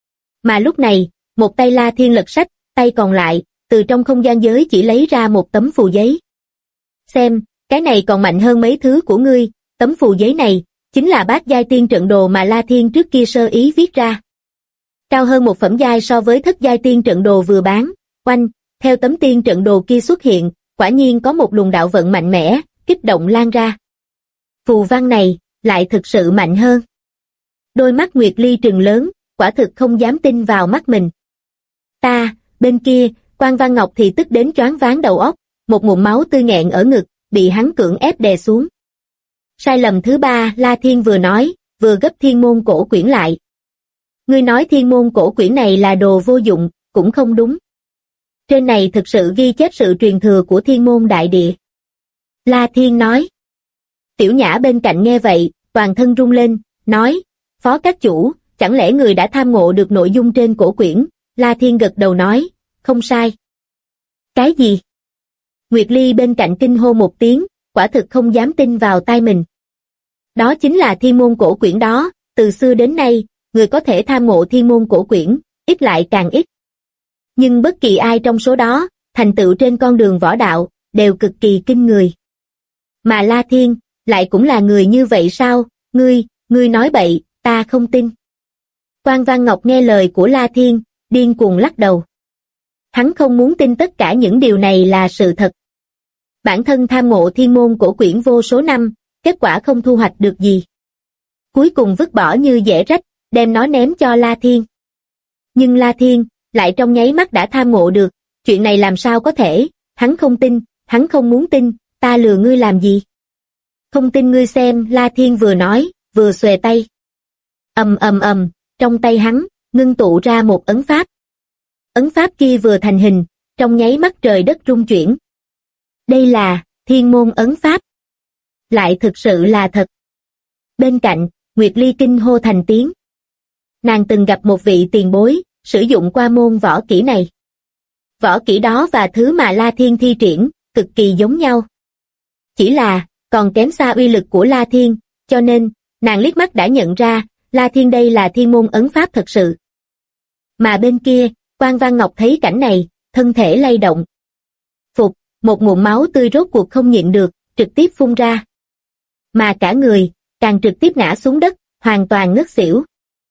Mà lúc này, một tay La Thiên lật sách, tay còn lại, từ trong không gian giới chỉ lấy ra một tấm phù giấy. Xem, cái này còn mạnh hơn mấy thứ của ngươi, tấm phù giấy này, chính là bát giai tiên trận đồ mà La Thiên trước kia sơ ý viết ra. Cao hơn một phẩm giai so với thất giai tiên trận đồ vừa bán, oanh, theo tấm tiên trận đồ kia xuất hiện, quả nhiên có một luồng đạo vận mạnh mẽ, kích động lan ra. Phù văn này, lại thực sự mạnh hơn. Đôi mắt Nguyệt Ly trừng lớn, quả thực không dám tin vào mắt mình. Bên kia, Quan Văn Ngọc thì tức đến choáng váng đầu óc, một ngụm máu tươi nghẹn ở ngực, bị hắn cưỡng ép đè xuống. Sai lầm thứ ba, La Thiên vừa nói, vừa gấp thiên môn cổ quyển lại. Ngươi nói thiên môn cổ quyển này là đồ vô dụng, cũng không đúng. Trên này thực sự ghi chép sự truyền thừa của thiên môn đại địa. La Thiên nói. Tiểu Nhã bên cạnh nghe vậy, toàn thân rung lên, nói, Phó các chủ, chẳng lẽ người đã tham ngộ được nội dung trên cổ quyển? La Thiên gật đầu nói, không sai. Cái gì? Nguyệt Ly bên cạnh kinh hô một tiếng, quả thực không dám tin vào tai mình. Đó chính là thiên môn cổ quyển đó, từ xưa đến nay, người có thể tham ngộ thiên môn cổ quyển, ít lại càng ít. Nhưng bất kỳ ai trong số đó, thành tựu trên con đường võ đạo, đều cực kỳ kinh người. Mà La Thiên, lại cũng là người như vậy sao? Ngươi nói bậy, ta không tin. Quan Văn Ngọc nghe lời của La Thiên, điên cuồng lắc đầu. Hắn không muốn tin tất cả những điều này là sự thật. Bản thân tham ngộ thiên môn cổ quyển vô số năm, kết quả không thu hoạch được gì. Cuối cùng vứt bỏ như dễ rách, đem nó ném cho La Thiên. Nhưng La Thiên, lại trong nháy mắt đã tham ngộ được, chuyện này làm sao có thể, hắn không tin, hắn không muốn tin, ta lừa ngươi làm gì? Không tin ngươi xem, La Thiên vừa nói, vừa xuề tay. Ầm, trong tay hắn, ngưng tụ ra một ấn pháp. Ấn pháp kia vừa thành hình, trong nháy mắt trời đất rung chuyển. Đây là thiên môn ấn pháp. Lại thực sự là thật. Bên cạnh, Nguyệt Ly kinh hô thành tiếng. Nàng từng gặp một vị tiền bối, sử dụng qua môn võ kỹ này. Võ kỹ đó và thứ mà La Thiên thi triển, cực kỳ giống nhau. Chỉ là, còn kém xa uy lực của La Thiên, cho nên, nàng liếc mắt đã nhận ra, La Thiên đây là thiên môn ấn pháp thật sự. Mà bên kia, Quan Văn Ngọc thấy cảnh này, thân thể lay động. Phục, một ngụm máu tươi rốt cuộc không nhịn được, trực tiếp phun ra. Mà cả người, càng trực tiếp ngã xuống đất, hoàn toàn ngất xỉu.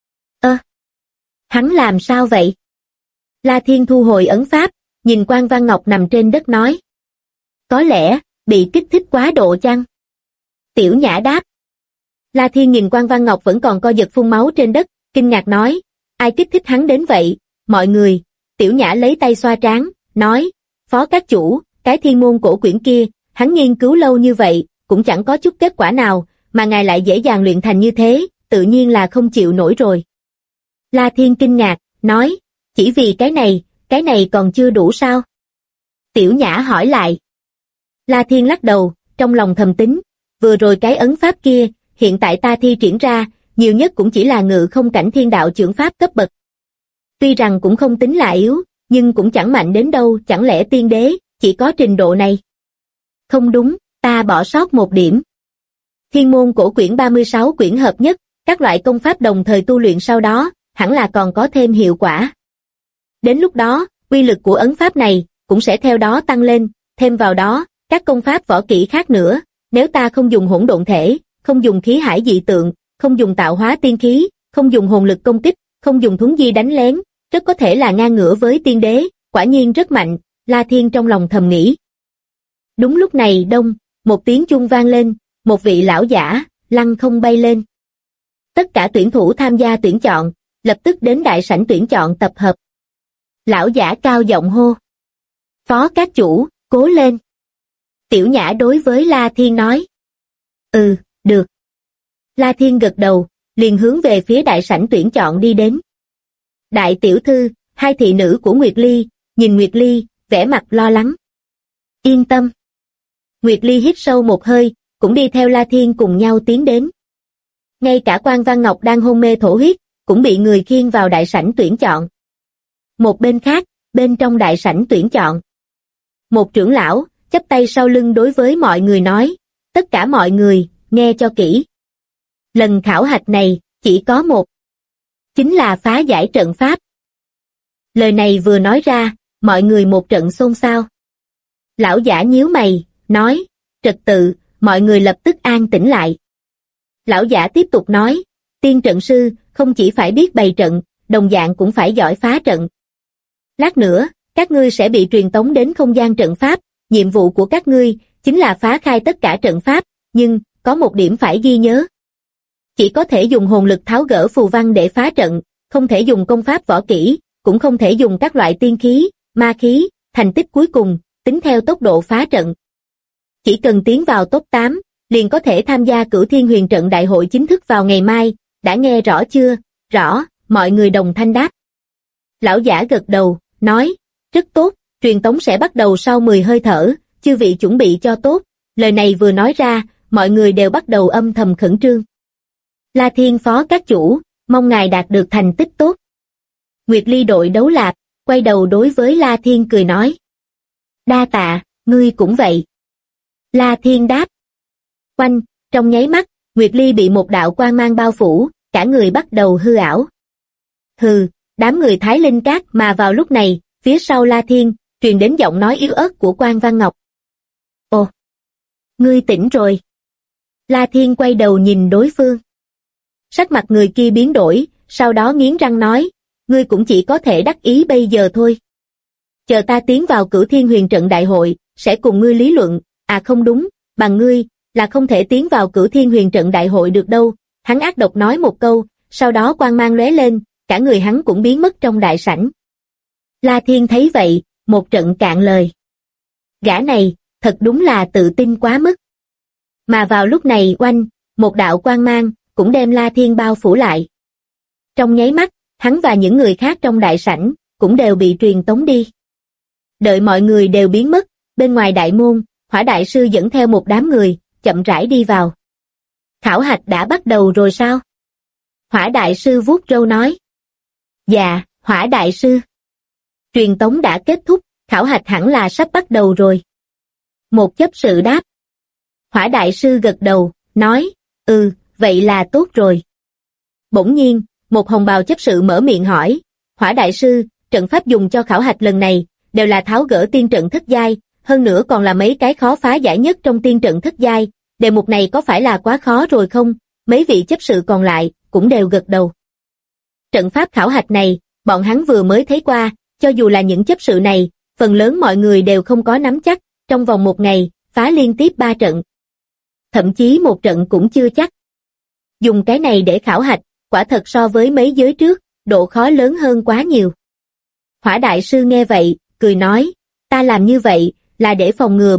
Hắn làm sao vậy? La Thiên thu hồi ấn pháp, nhìn Quan Văn Ngọc nằm trên đất nói. Có lẽ, bị kích thích quá độ chăng? Tiểu Nhã đáp. La Thiên nhìn Quan Văn Ngọc vẫn còn co giật phun máu trên đất, kinh ngạc nói, ai kích thích hắn đến vậy? Mọi người. Tiểu Nhã lấy tay xoa trán, nói, Phó các chủ, cái thiên môn cổ quyển kia, hắn nghiên cứu lâu như vậy, cũng chẳng có chút kết quả nào, mà ngài lại dễ dàng luyện thành như thế, tự nhiên là không chịu nổi rồi. La Thiên kinh ngạc, nói, chỉ vì cái này còn chưa đủ sao? Tiểu Nhã hỏi lại. La Thiên lắc đầu, trong lòng thầm tính, vừa rồi cái ấn pháp kia, hiện tại ta thi triển ra, nhiều nhất cũng chỉ là ngự không cảnh thiên đạo chưởng pháp cấp bậc. Tuy rằng cũng không tính là yếu, nhưng cũng chẳng mạnh đến đâu, chẳng lẽ tiên đế, chỉ có trình độ này? Không đúng, ta bỏ sót một điểm. Thiên môn cổ quyển 36 quyển hợp nhất, các loại công pháp đồng thời tu luyện sau đó, hẳn là còn có thêm hiệu quả. Đến lúc đó, uy lực của ấn pháp này, cũng sẽ theo đó tăng lên, thêm vào đó, các công pháp võ kỹ khác nữa, nếu ta không dùng hỗn độn thể, không dùng khí hải dị tượng, không dùng tạo hóa tiên khí, không dùng hồn lực công kích, không dùng thuấn di đánh lén, rất có thể là ngang ngửa với tiên đế, quả nhiên rất mạnh, La Thiên trong lòng thầm nghĩ. Đúng lúc này đông, một tiếng chuông vang lên, một vị lão giả, lăng không bay lên. Tất cả tuyển thủ tham gia tuyển chọn, lập tức đến đại sảnh tuyển chọn tập hợp. Lão giả cao giọng hô. Phó các chủ, cố lên. Tiểu Nhã đối với La Thiên nói. Được. La Thiên gật đầu, liền hướng về phía đại sảnh tuyển chọn đi đến. Đại tiểu thư, hai thị nữ của Nguyệt Ly, nhìn Nguyệt Ly, vẻ mặt lo lắng. Yên tâm. Nguyệt Ly hít sâu một hơi, cũng đi theo La Thiên cùng nhau tiến đến. Ngay cả Quan Văn Ngọc đang hôn mê thổ huyết, cũng bị người khiêng vào đại sảnh tuyển chọn. Một bên khác, bên trong đại sảnh tuyển chọn. Một trưởng lão, chắp tay sau lưng đối với mọi người nói, tất cả mọi người, nghe cho kỹ. Lần khảo hạch này, chỉ có một. Chính là phá giải trận pháp. Lời này vừa nói ra, mọi người một trận xôn xao. Lão giả nhíu mày, nói, trật tự, mọi người lập tức an tĩnh lại. Lão giả tiếp tục nói, tiên trận sư, không chỉ phải biết bày trận, đồng dạng cũng phải giỏi phá trận. Lát nữa, các ngươi sẽ bị truyền tống đến không gian trận pháp, nhiệm vụ của các ngươi, chính là phá khai tất cả trận pháp, nhưng, có một điểm phải ghi nhớ. Chỉ có thể dùng hồn lực tháo gỡ phù văn để phá trận, không thể dùng công pháp võ kỹ, cũng không thể dùng các loại tiên khí, ma khí, thành tích cuối cùng, tính theo tốc độ phá trận. Chỉ cần tiến vào top 8, liền có thể tham gia Cửu Thiên Huyền Trận Đại hội chính thức vào ngày mai, đã nghe rõ chưa? Rõ, mọi người đồng thanh đáp. Lão giả gật đầu, nói, rất tốt, truyền tống sẽ bắt đầu sau 10 hơi thở, chư vị chuẩn bị cho tốt. Lời này vừa nói ra, mọi người đều bắt đầu âm thầm khẩn trương. La Thiên phó các chủ, mong ngài đạt được thành tích tốt. Nguyệt Ly đội đấu lạp, quay đầu đối với La Thiên cười nói. Đa tạ, ngươi cũng vậy. La Thiên đáp. Oanh, trong nháy mắt, Nguyệt Ly bị một đạo quang mang bao phủ, cả người bắt đầu hư ảo. Hừ, đám người Thái Linh Các mà vào lúc này, phía sau La Thiên, truyền đến giọng nói yếu ớt của Quan Văn Ngọc. Ồ, ngươi tỉnh rồi. La Thiên quay đầu nhìn đối phương. Sắc mặt người kia biến đổi, sau đó nghiến răng nói, ngươi cũng chỉ có thể đắc ý bây giờ thôi. Chờ ta tiến vào Cửu Thiên Huyền Trận Đại hội, sẽ cùng ngươi lý luận, à không đúng, bằng ngươi, là không thể tiến vào Cửu Thiên Huyền Trận Đại hội được đâu. Hắn ác độc nói một câu, sau đó quang mang lóe lên, cả người hắn cũng biến mất trong đại sảnh. La Thiên thấy vậy, một trận cạn lời. Gã này, thật đúng là tự tin quá mức. Mà vào lúc này oanh, một đạo quang mang, cũng đem La Thiên bao phủ lại. Trong nháy mắt, hắn và những người khác trong đại sảnh, cũng đều bị truyền tống đi. Đợi mọi người đều biến mất, bên ngoài đại môn, Hỏa đại sư dẫn theo một đám người, chậm rãi đi vào. Khảo hạch đã bắt đầu rồi sao? Hỏa đại sư vuốt râu nói. Dạ, Hỏa đại sư. Truyền tống đã kết thúc, khảo hạch hẳn là sắp bắt đầu rồi. Một chấp sự đáp. Hỏa đại sư gật đầu, nói, vậy là tốt rồi. Bỗng nhiên, một hồng bào chấp sự mở miệng hỏi, Hỏa đại sư, trận pháp dùng cho khảo hạch lần này, đều là tháo gỡ tiên trận thất giai, hơn nữa còn là mấy cái khó phá giải nhất trong tiên trận thất giai, đề mục này có phải là quá khó rồi không? Mấy vị chấp sự còn lại, cũng đều gật đầu. Trận pháp khảo hạch này, bọn hắn vừa mới thấy qua, cho dù là những chấp sự này, phần lớn mọi người đều không có nắm chắc, trong vòng một ngày, phá liên tiếp 3 trận. Thậm chí một trận cũng chưa chắc. Dùng cái này để khảo hạch, quả thật so với mấy giới trước, độ khó lớn hơn quá nhiều. Hỏa đại sư nghe vậy, cười nói, ta làm như vậy, là để phòng ngừa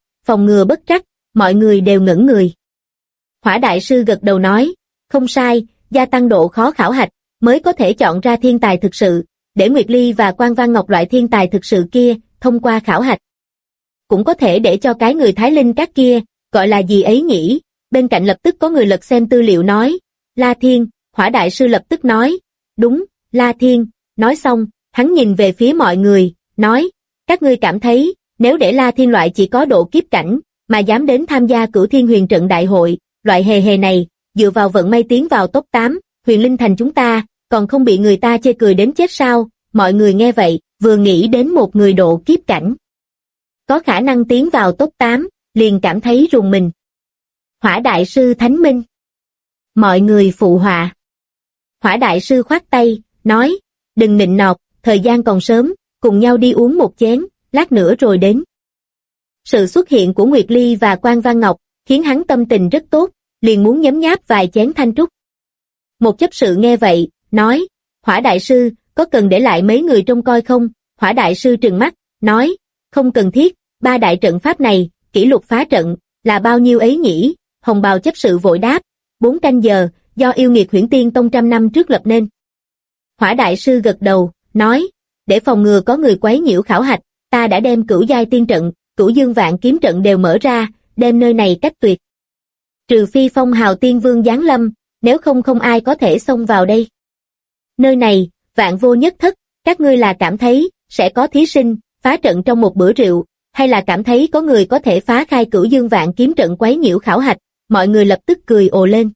bất trắc, mọi người đều ngẩn người. Hỏa đại sư gật đầu nói, không sai, gia tăng độ khó khảo hạch, mới có thể chọn ra thiên tài thực sự, để Nguyệt Ly và Quan Văn Ngọc loại thiên tài thực sự kia, thông qua khảo hạch. Cũng có thể để cho cái người Thái Linh các kia, gọi là gì ấy nhỉ, bên cạnh lập tức có người lật xem tư liệu nói, La Thiên, Hỏa đại sư lập tức nói, đúng, La Thiên, nói xong, hắn nhìn về phía mọi người, nói, các ngươi cảm thấy, nếu để La Thiên loại chỉ có độ kiếp cảnh, mà dám đến tham gia Cửu Thiên Huyền Trận Đại hội, loại hề này, dựa vào vận may tiến vào top 8, Huyền Linh Thành chúng ta, còn không bị người ta chê cười đến chết sao? Mọi người nghe vậy, vừa nghĩ đến một người độ kiếp cảnh. Có khả năng tiến vào top 8, liền cảm thấy rùng mình. Hỏa đại sư Thánh Minh. Mọi người phụ họa. Hỏa đại sư khoát tay, nói, đừng nịnh nọt, thời gian còn sớm, cùng nhau đi uống một chén, lát nữa rồi đến. Sự xuất hiện của Nguyệt Ly và Quan Văn Ngọc, khiến hắn tâm tình rất tốt, liền muốn nhấm nháp vài chén thanh trúc. Một chấp sự nghe vậy, nói, Hỏa đại sư, có cần để lại mấy người trông coi không? Hỏa đại sư trừng mắt, nói, không cần thiết, 3 đại trận pháp này, kỷ lục phá trận, là bao nhiêu ấy nhỉ? Hồng bào chấp sự vội đáp, 4 canh giờ, do yêu nghiệt Huyễn Tiên Tông trăm năm trước lập nên. Hỏa đại sư gật đầu, nói, để phòng ngừa có người quấy nhiễu khảo hạch, ta đã đem Cửu giai tiên trận, Cửu Dương Vạn kiếm trận đều mở ra, đem nơi này cách tuyệt. Trừ phi Phong Hào Tiên Vương giáng lâm, nếu không không ai có thể xông vào đây. Nơi này, vạn vô nhất thất, các ngươi là cảm thấy, sẽ có thí sinh, phá trận trong một bữa rượu, hay là cảm thấy có người có thể phá khai Cửu Dương Vạn kiếm trận quấy nhiễu khảo hạch, mọi người lập tức cười ồ lên.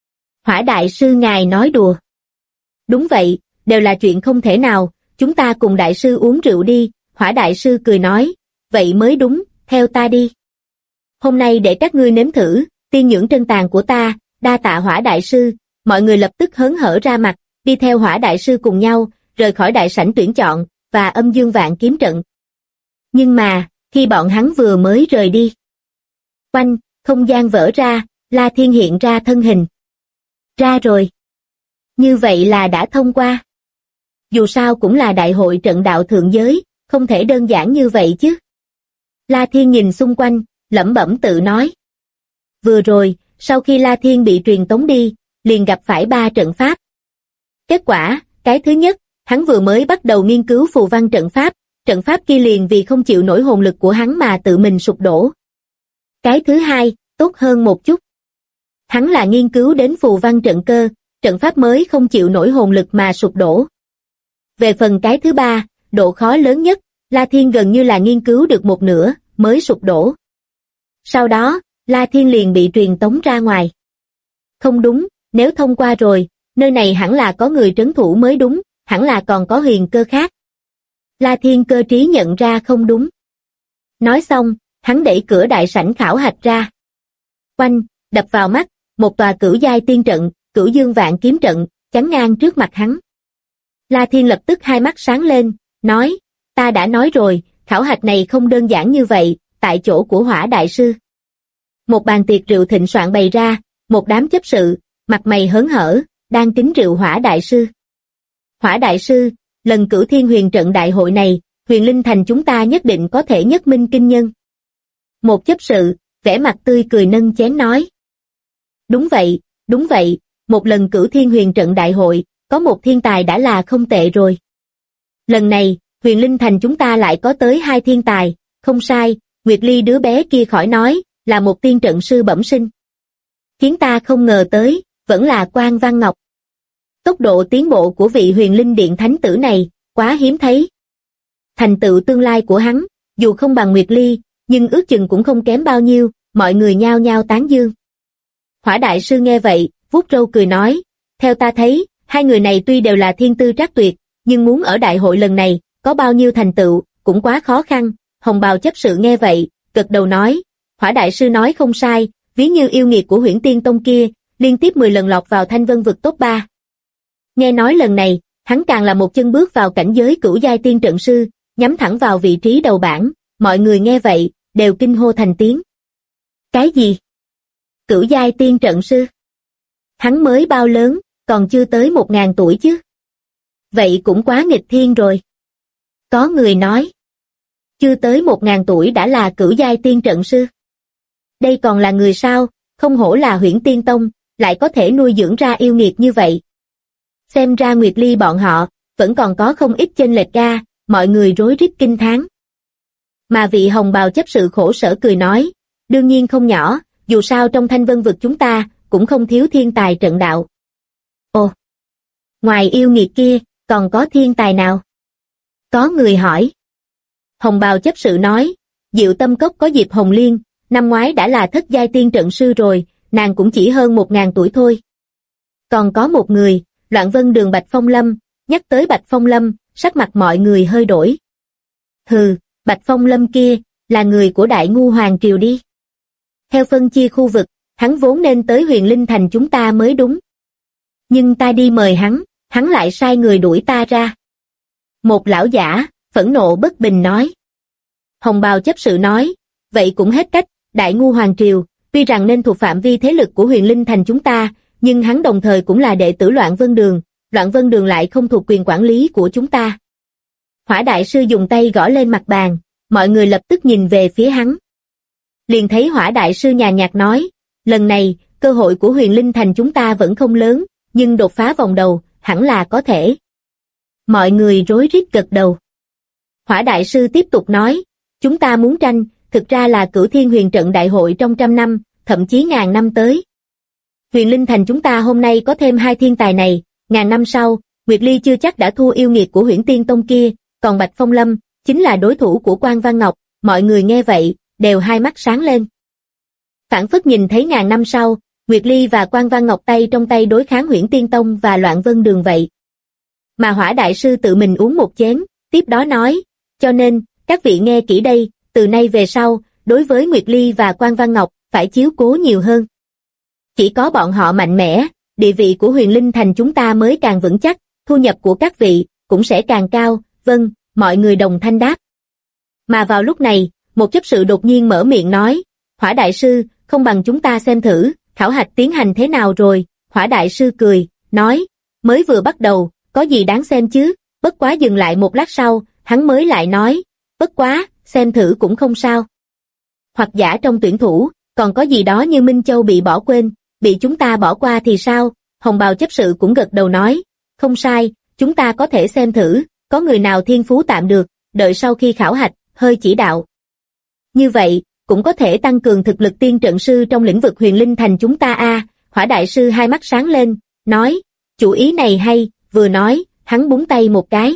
Hỏa đại sư ngài nói đùa. Đúng vậy, đều là chuyện không thể nào, chúng ta cùng đại sư uống rượu đi, Hỏa đại sư cười nói, vậy mới đúng, theo ta đi. Hôm nay để các ngươi nếm thử, tiên nhưỡng trân tàn của ta, đa tạ Hỏa đại sư, mọi người lập tức hớn hở ra mặt, đi theo Hỏa đại sư cùng nhau, rời khỏi đại sảnh tuyển chọn, và Âm Dương Vạn kiếm trận. Nhưng mà, khi bọn hắn vừa mới rời đi, quanh, không gian vỡ ra, La Thiên hiện ra thân hình. Ra rồi. Như vậy là đã thông qua. Dù sao cũng là đại hội trận đạo thượng giới, không thể đơn giản như vậy chứ. La Thiên nhìn xung quanh, lẩm bẩm tự nói. Vừa rồi, sau khi La Thiên bị truyền tống đi, liền gặp phải 3 trận pháp. Kết quả, cái thứ nhất, hắn vừa mới bắt đầu nghiên cứu phù văn trận pháp kia liền vì không chịu nổi hồn lực của hắn mà tự mình sụp đổ. Cái thứ hai, tốt hơn một chút. Hắn là nghiên cứu đến phù văn trận cơ, trận pháp mới không chịu nổi hồn lực mà sụp đổ. Về phần cái thứ ba, độ khó lớn nhất, La Thiên gần như là nghiên cứu được một nửa, mới sụp đổ. Sau đó, La Thiên liền bị truyền tống ra ngoài. Không đúng, nếu thông qua rồi, nơi này hẳn là có người trấn thủ mới đúng, hẳn là còn có huyền cơ khác. La Thiên cơ trí nhận ra không đúng. Nói xong, hắn đẩy cửa đại sảnh khảo hạch ra. Quanh, đập vào mắt, một tòa cửu giai tiên trận, Cửu Dương Vạn kiếm trận, chắn ngang trước mặt hắn. La Thiên lập tức hai mắt sáng lên, nói, ta đã nói rồi, khảo hạch này không đơn giản như vậy, tại chỗ của Hỏa đại sư. Một bàn tiệc rượu thịnh soạn bày ra, một đám chấp sự, mặt mày hớn hở, đang kính rượu Hỏa đại sư. Hỏa đại sư, lần Cửu Thiên Huyền trận đại hội này, Huyền Linh Thành chúng ta nhất định có thể nhất minh kinh nhân. Một chấp sự, vẻ mặt tươi cười nâng chén nói. Đúng vậy, một lần Cửu Thiên Huyền trận đại hội, có một thiên tài đã là không tệ rồi. Lần này, Huyền Linh Thành chúng ta lại có tới 2 thiên tài, không sai, Nguyệt Ly đứa bé kia khỏi nói, là một tiên trận sư bẩm sinh. Khiến ta không ngờ tới, vẫn là Quan Văn Ngọc. Tốc độ tiến bộ của vị huyền linh điện thánh tử này, quá hiếm thấy. Thành tựu tương lai của hắn, dù không bằng Nguyệt Ly, nhưng ước chừng cũng không kém bao nhiêu, mọi người nhao nhao tán dương. Hỏa đại sư nghe vậy, vuốt râu cười nói, theo ta thấy, hai người này tuy đều là thiên tư trác tuyệt, nhưng muốn ở đại hội lần này, có bao nhiêu thành tựu, cũng quá khó khăn. Hồng bào chấp sự nghe vậy, gật đầu nói, Hỏa đại sư nói không sai, ví như yêu nghiệt của Huyễn Tiên Tông kia, liên tiếp 10 lần lọt vào Thanh Vân vực top 3. Nghe nói lần này, hắn càng là một chân bước vào cảnh giới cửu giai tiên trận sư, nhắm thẳng vào vị trí đầu bảng, mọi người nghe vậy, đều kinh hô thành tiếng. Cái gì? Cửu giai tiên trận sư? Hắn mới bao lớn, còn chưa tới 1000 tuổi chứ? Vậy cũng quá nghịch thiên rồi. Có người nói, chưa tới 1000 tuổi đã là cửu giai tiên trận sư. Đây còn là người sao, không hổ là Huyễn Tiên Tông, lại có thể nuôi dưỡng ra yêu nghiệt như vậy. Xem ra Nguyệt Ly bọn họ, vẫn còn có không ít chênh lệch ra, mọi người rối rít kinh thán. Mà vị hồng bào chấp sự khổ sở cười nói, đương nhiên không nhỏ, dù sao trong Thanh Vân vực chúng ta, cũng không thiếu thiên tài trận đạo. Ồ, ngoài yêu nghiệt kia, còn có thiên tài nào? Có người hỏi. Hồng bào chấp sự nói, Diệu Tâm Cốc có Diệp Hồng Liên, năm ngoái đã là thất giai tiên trận sư rồi, nàng cũng chỉ hơn 1000 tuổi thôi. Còn có một người, Loạn Vân Đường Bạch Phong Lâm, nhắc tới Bạch Phong Lâm, sắc mặt mọi người hơi đổi. Hừ, Bạch Phong Lâm kia, là người của Đại Ngu Hoàng Triều đi. Theo phân chia khu vực, hắn vốn nên tới Huyền Linh Thành chúng ta mới đúng. Nhưng ta đi mời hắn lại sai người đuổi ta ra. Một lão giả, phẫn nộ bất bình nói. Hồng bào chấp sự nói, vậy cũng hết cách, Đại Ngu Hoàng Triều, tuy rằng nên thuộc phạm vi thế lực của Huyền Linh Thành chúng ta, nhưng hắn đồng thời cũng là đệ tử Loạn Vân Đường lại không thuộc quyền quản lý của chúng ta. Hỏa đại sư dùng tay gõ lên mặt bàn, mọi người lập tức nhìn về phía hắn. Liền thấy Hỏa đại sư nhàn nhạt nói, lần này, cơ hội của Huyền Linh Thành chúng ta vẫn không lớn, nhưng đột phá vòng đầu, hẳn là có thể. Mọi người rối rít gật đầu. Hỏa đại sư tiếp tục nói, chúng ta muốn tranh, thực ra là Cửu Thiên Huyền Trận đại hội trong 100 năm, thậm chí ngàn năm tới. Huyền Linh Thành chúng ta hôm nay có thêm hai thiên tài này, ngàn năm sau, Nguyệt Ly chưa chắc đã thua yêu nghiệt của Huyễn Tiên Tông kia, còn Bạch Phong Lâm, chính là đối thủ của Quan Văn Ngọc, mọi người nghe vậy, đều hai mắt sáng lên. Phảng phất nhìn thấy ngàn năm sau, Nguyệt Ly và Quan Văn Ngọc tay trong tay đối kháng Huyễn Tiên Tông và Loạn Vân Đường vậy. Mà Hỏa đại sư tự mình uống một chén, tiếp đó nói, cho nên, các vị nghe kỹ đây, từ nay về sau, đối với Nguyệt Ly và Quan Văn Ngọc, phải chiếu cố nhiều hơn. Chỉ có bọn họ mạnh mẽ, địa vị của Huyền Linh Thành chúng ta mới càng vững chắc, thu nhập của các vị, cũng sẽ càng cao, vâng, mọi người đồng thanh đáp. Mà vào lúc này, một chấp sự đột nhiên mở miệng nói, Hỏa đại sư, không bằng chúng ta xem thử, khảo hạch tiến hành thế nào rồi, Hỏa đại sư cười, nói, mới vừa bắt đầu, có gì đáng xem chứ, bất quá dừng lại một lát sau, hắn mới lại nói, bất quá, xem thử cũng không sao. Hoặc giả trong tuyển thủ, còn có gì đó như Minh Châu bị bỏ quên, bị chúng ta bỏ qua thì sao, hồng bào chấp sự cũng gật đầu nói, không sai, chúng ta có thể xem thử, có người nào thiên phú tạm được, đợi sau khi khảo hạch, hơi chỉ đạo. Như vậy, cũng có thể tăng cường thực lực tiên trận sư trong lĩnh vực Huyền Linh Thành chúng ta a. Hỏa đại sư hai mắt sáng lên, nói, chủ ý này hay, vừa nói, hắn búng tay một cái.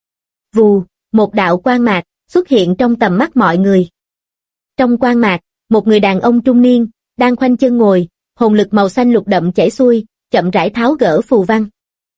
Vù, một đạo quang mạc, xuất hiện trong tầm mắt mọi người. Trong quang mạc, một người đàn ông trung niên, đang khoanh chân ngồi, hồn lực màu xanh lục đậm chảy xuôi, chậm rãi tháo gỡ phù văn.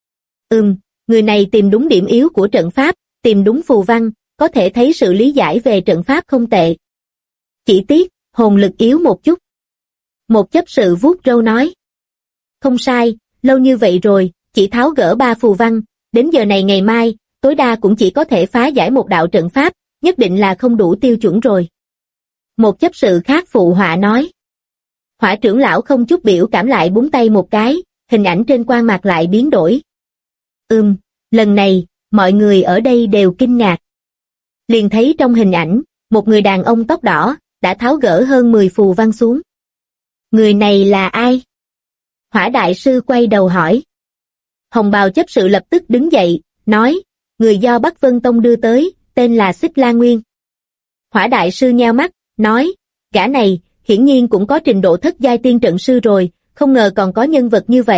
Người này tìm đúng điểm yếu của trận pháp, tìm đúng phù văn, có thể thấy sự lý giải về trận pháp không tệ. Chỉ tiếc, hồn lực yếu một chút. Một chấp sự vuốt râu nói. Không sai, lâu như vậy rồi, chỉ tháo gỡ 3 phù văn, đến giờ này ngày mai, tối đa cũng chỉ có thể phá giải một đạo trận pháp, nhất định là không đủ tiêu chuẩn rồi. Một chấp sự khác phụ họa nói. Hỏa trưởng lão không chút biểu cảm lại búng tay một cái, hình ảnh trên quang mạc lại biến đổi. Lần này, mọi người ở đây đều kinh ngạc. Liền thấy trong hình ảnh, một người đàn ông tóc đỏ, đã tháo gỡ hơn 10 phù văn xuống. Người này là ai? Hỏa đại sư quay đầu hỏi. Hồng bào chấp sự lập tức đứng dậy, nói, người do Bắc Vân Tông đưa tới, tên là Xích La Nguyên. Hỏa đại sư nheo mắt, nói, gã này, hiển nhiên cũng có trình độ thất giai tiên trận sư rồi, không ngờ còn có nhân vật như vậy,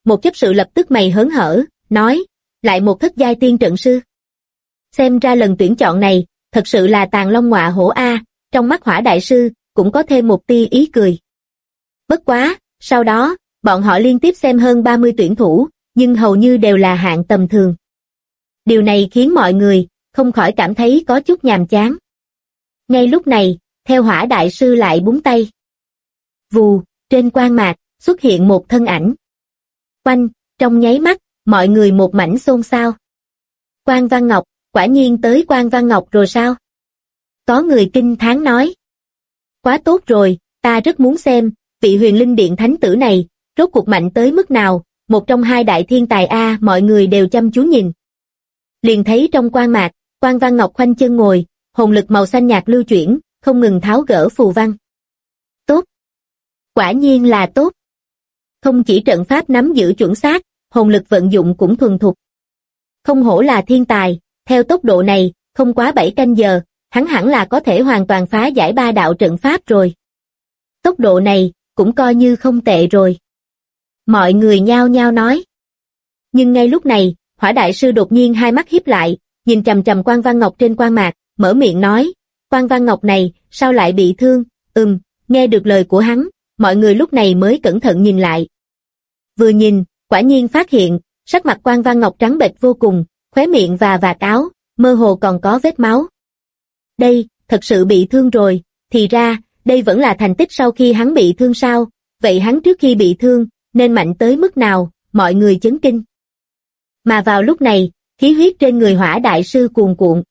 một chấp sự lập tức mày hớn hở, nói, lại một thất giai tiên trận sư. Xem ra lần tuyển chọn này, thật sự là tàng long ngọa hổ a, trong mắt Hỏa đại sư, cũng có thêm một tia ý cười. Bất quá, sau đó, bọn họ liên tiếp xem hơn 30 tuyển thủ, nhưng hầu như đều là hạng tầm thường. Điều này khiến mọi người, không khỏi cảm thấy có chút nhàm chán. Ngay lúc này, theo Hỏa đại sư lại búng tay. Vù, trên quang mạc, xuất hiện một thân ảnh. Oanh, trong nháy mắt, mọi người một mảnh xôn xao. Quan Văn Ngọc, quả nhiên tới Quan Văn Ngọc rồi sao? Có người kinh thán nói. Quá tốt rồi, ta rất muốn xem, vị Huyền Linh Điện thánh tử này, rốt cuộc mạnh tới mức nào, một trong hai đại thiên tài a, mọi người đều chăm chú nhìn. Liền thấy trong quang mạc, Quan Văn Ngọc khoanh chân ngồi, hồn lực màu xanh nhạt lưu chuyển, không ngừng tháo gỡ phù văn. Tốt. Quả nhiên là tốt. Không chỉ trận pháp nắm giữ chuẩn xác, hồn lực vận dụng cũng thuần thục. Không hổ là thiên tài, theo tốc độ này, không quá 7 canh giờ, hắn hẳn là có thể hoàn toàn phá giải 3 đạo trận pháp rồi. Tốc độ này, cũng coi như không tệ rồi. Mọi người nhao nhao nói. Nhưng ngay lúc này, Hỏa đại sư đột nhiên hai mắt híp lại, nhìn chằm chằm Quan Văn Ngọc trên quang mạc, mở miệng nói, Quan Văn Ngọc này, sao lại bị thương? Nghe được lời của hắn, mọi người lúc này mới cẩn thận nhìn lại. Vừa nhìn, quả nhiên phát hiện, sắc mặt Quan Văn Ngọc trắng bệch vô cùng, khóe miệng và vạt áo, mơ hồ còn có vết máu. Đây, thật sự bị thương rồi, thì ra, đây vẫn là thành tích sau khi hắn bị thương sao, vậy hắn trước khi bị thương, nên mạnh tới mức nào, mọi người chấn kinh. Mà vào lúc này, khí huyết trên người Hỏa đại sư cuồn cuộn.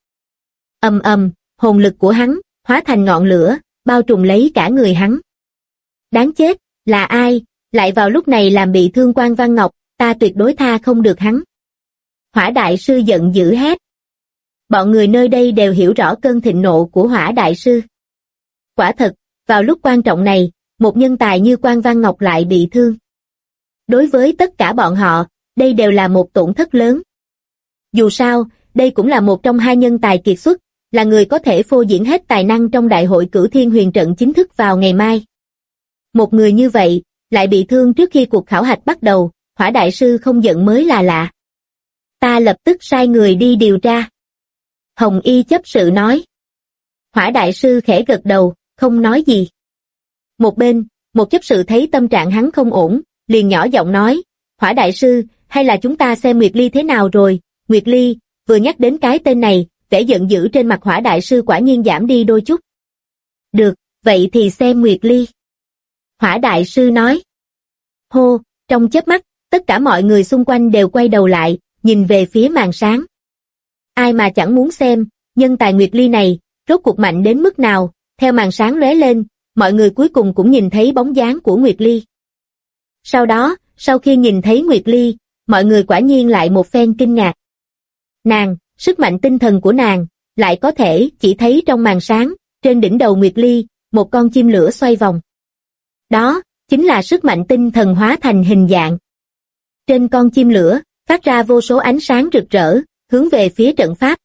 Hồn lực của hắn, hóa thành ngọn lửa, bao trùm lấy cả người hắn. Đáng chết, là ai, lại vào lúc này làm bị thương Quan Văn Ngọc, ta tuyệt đối tha không được hắn. Hỏa đại sư giận dữ hét. Bọn người nơi đây đều hiểu rõ cơn thịnh nộ của Hỏa đại sư. Quả thật, vào lúc quan trọng này, một nhân tài như Quan Văn Ngọc lại bị thương. Đối với tất cả bọn họ, đây đều là một tổn thất lớn. Dù sao, đây cũng là một trong hai nhân tài kiệt xuất, là người có thể phô diễn hết tài năng trong đại hội Cửu Thiên Huyền Trận chính thức vào ngày mai. Một người như vậy, lại bị thương trước khi cuộc khảo hạch bắt đầu, Hỏa đại sư không giận mới là lạ. Ta lập tức sai người đi điều tra. Hồng Y chấp sự nói. Hỏa đại sư khẽ gật đầu, không nói gì. Một bên, một chấp sự thấy tâm trạng hắn không ổn, liền nhỏ giọng nói, Hỏa đại sư, hay là chúng ta xem Nguyệt Ly thế nào rồi? Nguyệt Ly, vừa nhắc đến cái tên này, vẻ giận dữ trên mặt Hỏa đại sư quả nhiên giảm đi đôi chút. Được, vậy thì xem Nguyệt Ly. Hỏa đại sư nói. Hô, trong chớp mắt, tất cả mọi người xung quanh đều quay đầu lại, nhìn về phía màn sáng. Ai mà chẳng muốn xem, nhân tài Nguyệt Ly này, rốt cuộc mạnh đến mức nào, theo màn sáng lóe lên, mọi người cuối cùng cũng nhìn thấy bóng dáng của Nguyệt Ly. Sau đó, sau khi nhìn thấy Nguyệt Ly, mọi người quả nhiên lại một phen kinh ngạc. Nàng, sức mạnh tinh thần của nàng, lại có thể chỉ thấy trong màn sáng, trên đỉnh đầu Nguyệt Ly, một con chim lửa xoay vòng. Đó, chính là sức mạnh tinh thần hóa thành hình dạng. Trên con chim lửa, phát ra vô số ánh sáng rực rỡ, hướng về phía trận pháp.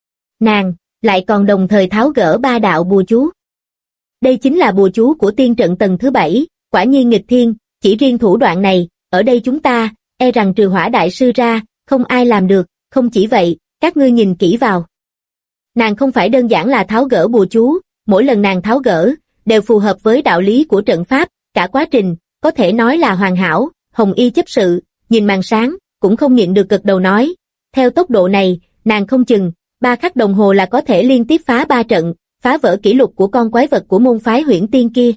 Nàng, lại còn đồng thời tháo gỡ 3 đạo bùa chú. Đây chính là bùa chú của tiên trận tầng thứ 7, quả nhiên nghịch thiên, chỉ riêng thủ đoạn này, ở đây chúng ta, e rằng trừ Hỏa đại sư ra, không ai làm được, không chỉ vậy, các ngươi nhìn kỹ vào. Nàng không phải đơn giản là tháo gỡ bùa chú, mỗi lần nàng tháo gỡ, đều phù hợp với đạo lý của trận pháp, cả quá trình, có thể nói là hoàn hảo. Hồng Y chấp sự, nhìn màn sáng, cũng không nhịn được gật đầu nói, theo tốc độ này, nàng không chừng, 3 khắc đồng hồ là có thể liên tiếp phá 3 trận, phá vỡ kỷ lục của con quái vật của môn phái Huyễn Tiên kia.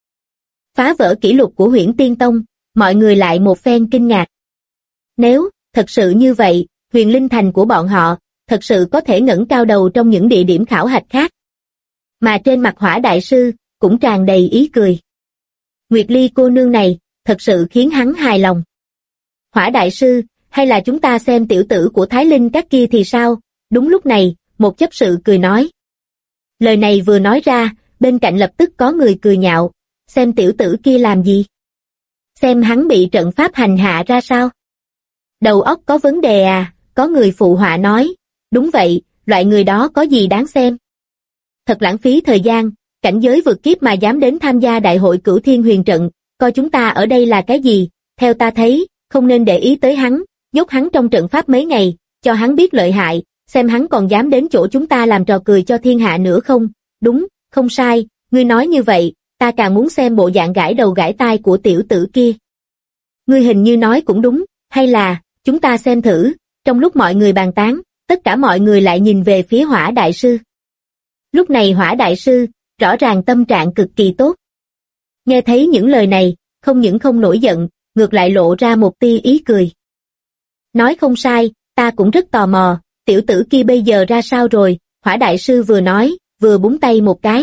Phá vỡ kỷ lục của Huyễn Tiên Tông, mọi người lại một phen kinh ngạc. Nếu, thật sự như vậy, Huyền Linh Thành của bọn họ, thật sự có thể ngẩng cao đầu trong những địa điểm khảo hạch khác. Mà trên mặt Hỏa đại sư, cũng tràn đầy ý cười. Nguyệt Ly cô nương này, thật sự khiến hắn hài lòng. Hỏa đại sư, hay là chúng ta xem tiểu tử của Thái Linh các kia thì sao? Đúng lúc này, một chấp sự cười nói. Lời này vừa nói ra, bên cạnh lập tức có người cười nhạo, xem tiểu tử kia làm gì? Xem hắn bị trận pháp hành hạ ra sao? Đầu óc có vấn đề à? Có người phụ họa nói, đúng vậy, loại người đó có gì đáng xem? Thật lãng phí thời gian, cảnh giới vượt kiếp mà dám đến tham gia đại hội Cửu Thiên Huyền Trận, coi chúng ta ở đây là cái gì? Theo ta thấy, không nên để ý tới hắn, nhốt hắn trong trận pháp mấy ngày, cho hắn biết lợi hại, xem hắn còn dám đến chỗ chúng ta làm trò cười cho thiên hạ nữa không. Đúng, không sai, ngươi nói như vậy, ta càng muốn xem bộ dạng gãi đầu gãi tai của tiểu tử kia. Ngươi hình như nói cũng đúng, hay là, chúng ta xem thử. Trong lúc mọi người bàn tán, tất cả mọi người lại nhìn về phía Hỏa Đại Sư. Lúc này Hỏa Đại Sư, rõ ràng tâm trạng cực kỳ tốt. Nghe thấy những lời này, không những không nổi giận, ngược lại lộ ra một tia ý cười. Nói không sai, ta cũng rất tò mò, tiểu tử kia bây giờ ra sao rồi, Hỏa Đại Sư vừa nói, vừa búng tay một cái.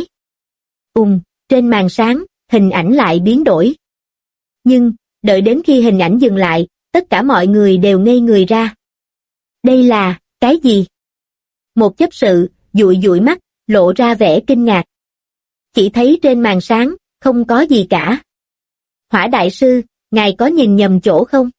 Trên màn sáng, hình ảnh lại biến đổi. Nhưng, đợi đến khi hình ảnh dừng lại, tất cả mọi người đều ngây người ra. Đây là, cái gì? Một chấp sự, dụi dụi mắt, lộ ra vẻ kinh ngạc. Chỉ thấy trên màn sáng, không có gì cả. Hỏa Đại Sư, ngài có nhìn nhầm chỗ không?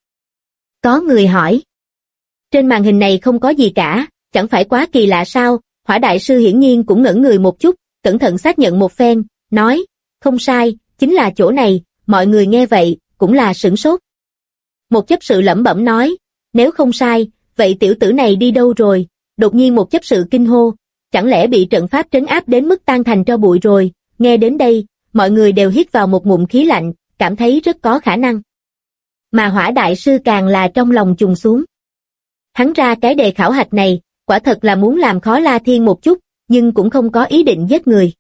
Có người hỏi. Trên màn hình này không có gì cả, chẳng phải quá kỳ lạ sao? Hỏa Đại Sư hiển nhiên cũng ngẩn người một chút, cẩn thận xác nhận một phen, nói, không sai, chính là chỗ này. Mọi người nghe vậy, cũng là sửng sốt. Một chấp sự lẩm bẩm nói, nếu không sai, vậy tiểu tử này đi đâu rồi? Đột nhiên một chấp sự kinh hô, chẳng lẽ bị trận pháp trấn áp đến mức tan thành tro bụi rồi? Nghe đến đây, mọi người đều hít vào một ngụm khí lạnh, cảm thấy rất có khả năng. Mà Hỏa Đại Sư càng là trong lòng trùng xuống. Hắn ra cái đề khảo hạch này, quả thật là muốn làm khó La Thiên một chút, nhưng cũng không có ý định giết người.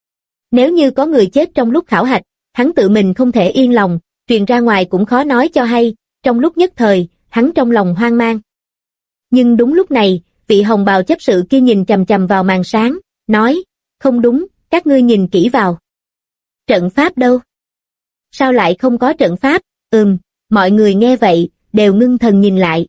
Nếu như có người chết trong lúc khảo hạch, hắn tự mình không thể yên lòng, truyền ra ngoài cũng khó nói cho hay, trong lúc nhất thời, hắn trong lòng hoang mang. Nhưng đúng lúc này, vị hồng bào chấp sự kia nhìn chằm chằm vào màn sáng, nói, không đúng, các ngươi nhìn kỹ vào. Trận pháp đâu? Sao lại không có trận pháp? Mọi người nghe vậy, đều ngưng thần nhìn lại.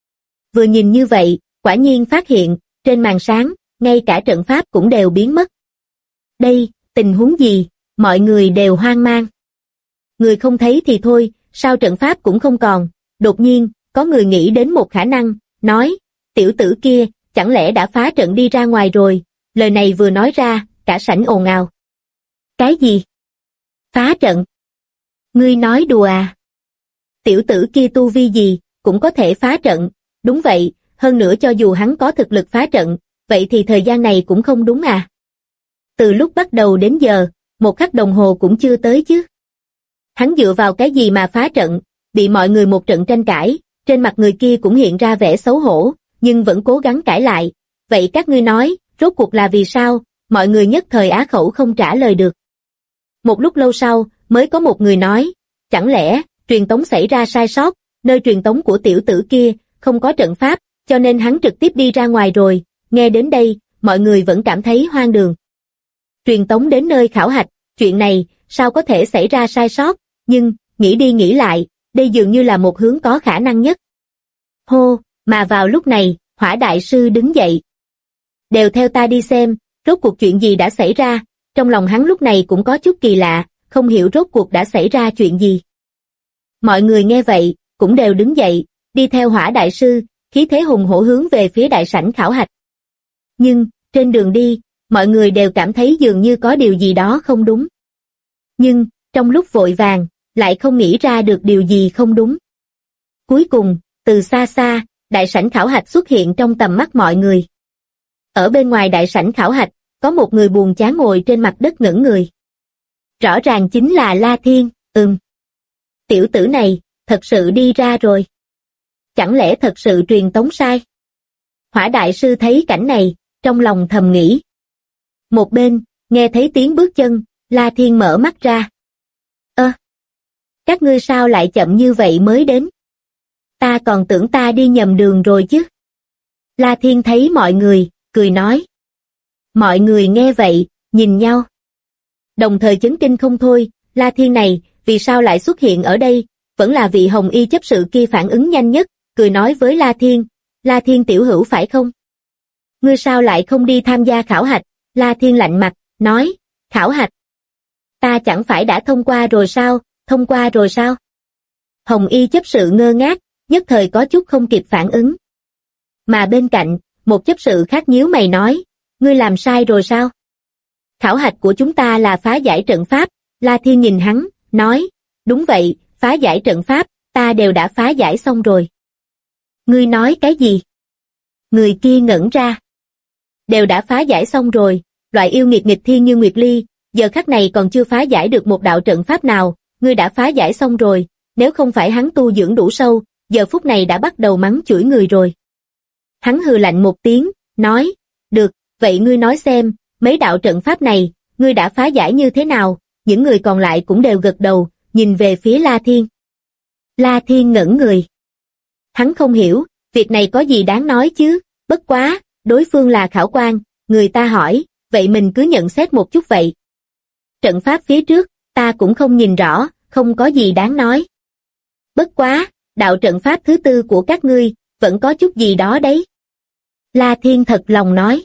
Vừa nhìn như vậy, quả nhiên phát hiện, trên màn sáng, ngay cả trận pháp cũng đều biến mất. Đây, tình huống gì? Mọi người đều hoang mang. Người không thấy thì thôi, sao trận pháp cũng không còn? Đột nhiên, có người nghĩ đến một khả năng, nói, tiểu tử kia, chẳng lẽ đã phá trận đi ra ngoài rồi? Lời này vừa nói ra, cả sảnh ồn ào. Cái gì? Phá trận? Ngươi nói đùa à? Tiểu tử kia tu vi gì, cũng có thể phá trận, đúng vậy, hơn nữa cho dù hắn có thực lực phá trận, vậy thì thời gian này cũng không đúng à? Từ lúc bắt đầu đến giờ, một khắc đồng hồ cũng chưa tới chứ. Hắn dựa vào cái gì mà phá trận, bị mọi người một trận tranh cãi, trên mặt người kia cũng hiện ra vẻ xấu hổ, nhưng vẫn cố gắng cãi lại. Vậy các ngươi nói, rốt cuộc là vì sao? Mọi người nhất thời á khẩu không trả lời được. Một lúc lâu sau, mới có một người nói, chẳng lẽ, truyền tống xảy ra sai sót, nơi truyền tống của tiểu tử kia, không có trận pháp, cho nên hắn trực tiếp đi ra ngoài rồi. Nghe đến đây, mọi người vẫn cảm thấy hoang đường. Truyền tống đến nơi khảo hạch, chuyện này, sao có thể xảy ra sai sót, nhưng, nghĩ đi nghĩ lại, đây dường như là một hướng có khả năng nhất. Hô, mà vào lúc này, Hỏa Đại Sư đứng dậy. Đều theo ta đi xem, rốt cuộc chuyện gì đã xảy ra, trong lòng hắn lúc này cũng có chút kỳ lạ, không hiểu rốt cuộc đã xảy ra chuyện gì. Mọi người nghe vậy, cũng đều đứng dậy, đi theo Hỏa Đại Sư, khí thế hùng hổ hướng về phía đại sảnh khảo hạch. Nhưng, trên đường đi, mọi người đều cảm thấy dường như có điều gì đó không đúng. Nhưng, trong lúc vội vàng, lại không nghĩ ra được điều gì không đúng. Cuối cùng, từ xa xa, đại sảnh khảo hạch xuất hiện trong tầm mắt mọi người. Ở bên ngoài đại sảnh khảo hạch, có một người buồn chán ngồi trên mặt đất ngẩn người. Rõ ràng chính là La Thiên, Tiểu tử này, thật sự đi ra rồi. Chẳng lẽ thật sự truyền tống sai? Hỏa Đại Sư thấy cảnh này, trong lòng thầm nghĩ. Một bên, nghe thấy tiếng bước chân, La Thiên mở mắt ra. Các ngươi sao lại chậm như vậy mới đến? Ta còn tưởng ta đi nhầm đường rồi chứ. La Thiên thấy mọi người, cười nói. Mọi người nghe vậy, nhìn nhau. Đồng thời chấn kinh không thôi, La Thiên này, vì sao lại xuất hiện ở đây? Vẫn là vị hồng y chấp sự kia phản ứng nhanh nhất, cười nói với La Thiên tiểu hữu phải không? Ngươi sao lại không đi tham gia khảo hạch? La Thiên lạnh mặt, nói, khảo hạch? Ta chẳng phải đã thông qua rồi sao? Thông qua rồi sao? Hồng y chấp sự ngơ ngác, nhất thời có chút không kịp phản ứng. Mà bên cạnh, một chấp sự khác nhíu mày nói, ngươi làm sai rồi sao? Khảo hạch của chúng ta là phá giải trận pháp. La Thiên nhìn hắn, nói, đúng vậy, phá giải trận pháp, ta đều đã phá giải xong rồi. Ngươi nói cái gì? Người kia ngẩn ra. Đều đã phá giải xong rồi, loại yêu nghiệt nghịch thiên như Nguyệt Ly, giờ khắc này còn chưa phá giải được một đạo trận pháp nào, ngươi đã phá giải xong rồi, nếu không phải hắn tu dưỡng đủ sâu, giờ phút này đã bắt đầu mắng chửi người rồi. Hắn hừ lạnh một tiếng, nói, được, vậy ngươi nói xem, mấy đạo trận pháp này, ngươi đã phá giải như thế nào? Những người còn lại cũng đều gật đầu, nhìn về phía La Thiên. La Thiên ngẩn người. Hắn không hiểu, việc này có gì đáng nói chứ, bất quá, đối phương là khảo quan, người ta hỏi, vậy mình cứ nhận xét một chút vậy. Trận pháp phía trước, ta cũng không nhìn rõ, không có gì đáng nói. Bất quá, đạo trận pháp thứ tư của các ngươi, vẫn có chút gì đó đấy. La Thiên thật lòng nói.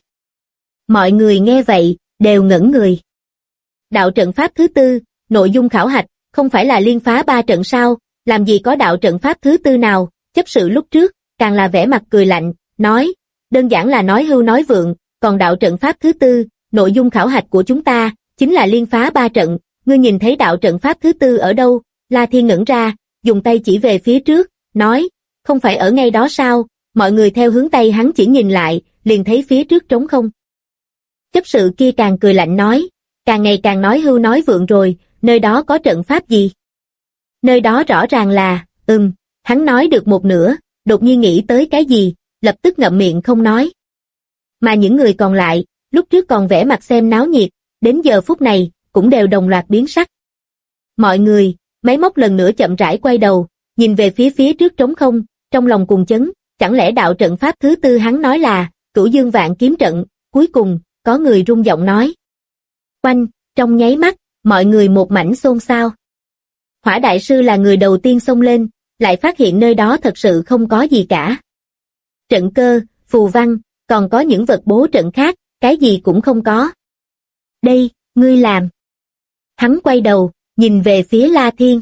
Mọi người nghe vậy, đều ngẩn người. Đạo trận pháp thứ tư, nội dung khảo hạch, không phải là liên phá 3 trận sao, làm gì có đạo trận pháp thứ tư nào, chấp sự lúc trước, càng là vẻ mặt cười lạnh, nói, đơn giản là nói hưu nói vượng, còn đạo trận pháp thứ tư, nội dung khảo hạch của chúng ta, chính là liên phá 3 trận, ngươi nhìn thấy đạo trận pháp thứ tư ở đâu? La Thiên ngẩn ra, dùng tay chỉ về phía trước, nói, không phải ở ngay đó sao? Mọi người theo hướng tay hắn chỉ nhìn lại, liền thấy phía trước trống không. Chấp sự kia càng cười lạnh nói, càng ngày càng nói hưu nói vượng rồi, nơi đó có trận pháp gì? Nơi đó rõ ràng là, hắn nói được một nửa, đột nhiên nghĩ tới cái gì, lập tức ngậm miệng không nói. Mà những người còn lại, lúc trước còn vẻ mặt xem náo nhiệt, đến giờ phút này, cũng đều đồng loạt biến sắc. Mọi người, máy móc lần nữa chậm rãi quay đầu, nhìn về phía trước trống không, trong lòng cùng chấn, chẳng lẽ đạo trận pháp thứ tư hắn nói là, Cửu Dương Vạn Kiếm Trận, cuối cùng, có người rung giọng nói. Oanh, trong nháy mắt, mọi người một mảnh xôn xao. Hỏa Đại Sư là người đầu tiên xông lên, lại phát hiện nơi đó thật sự không có gì cả. Trận cơ, phù văn, còn có những vật bố trận khác, cái gì cũng không có. Đây, ngươi làm. Hắn quay đầu, nhìn về phía La Thiên.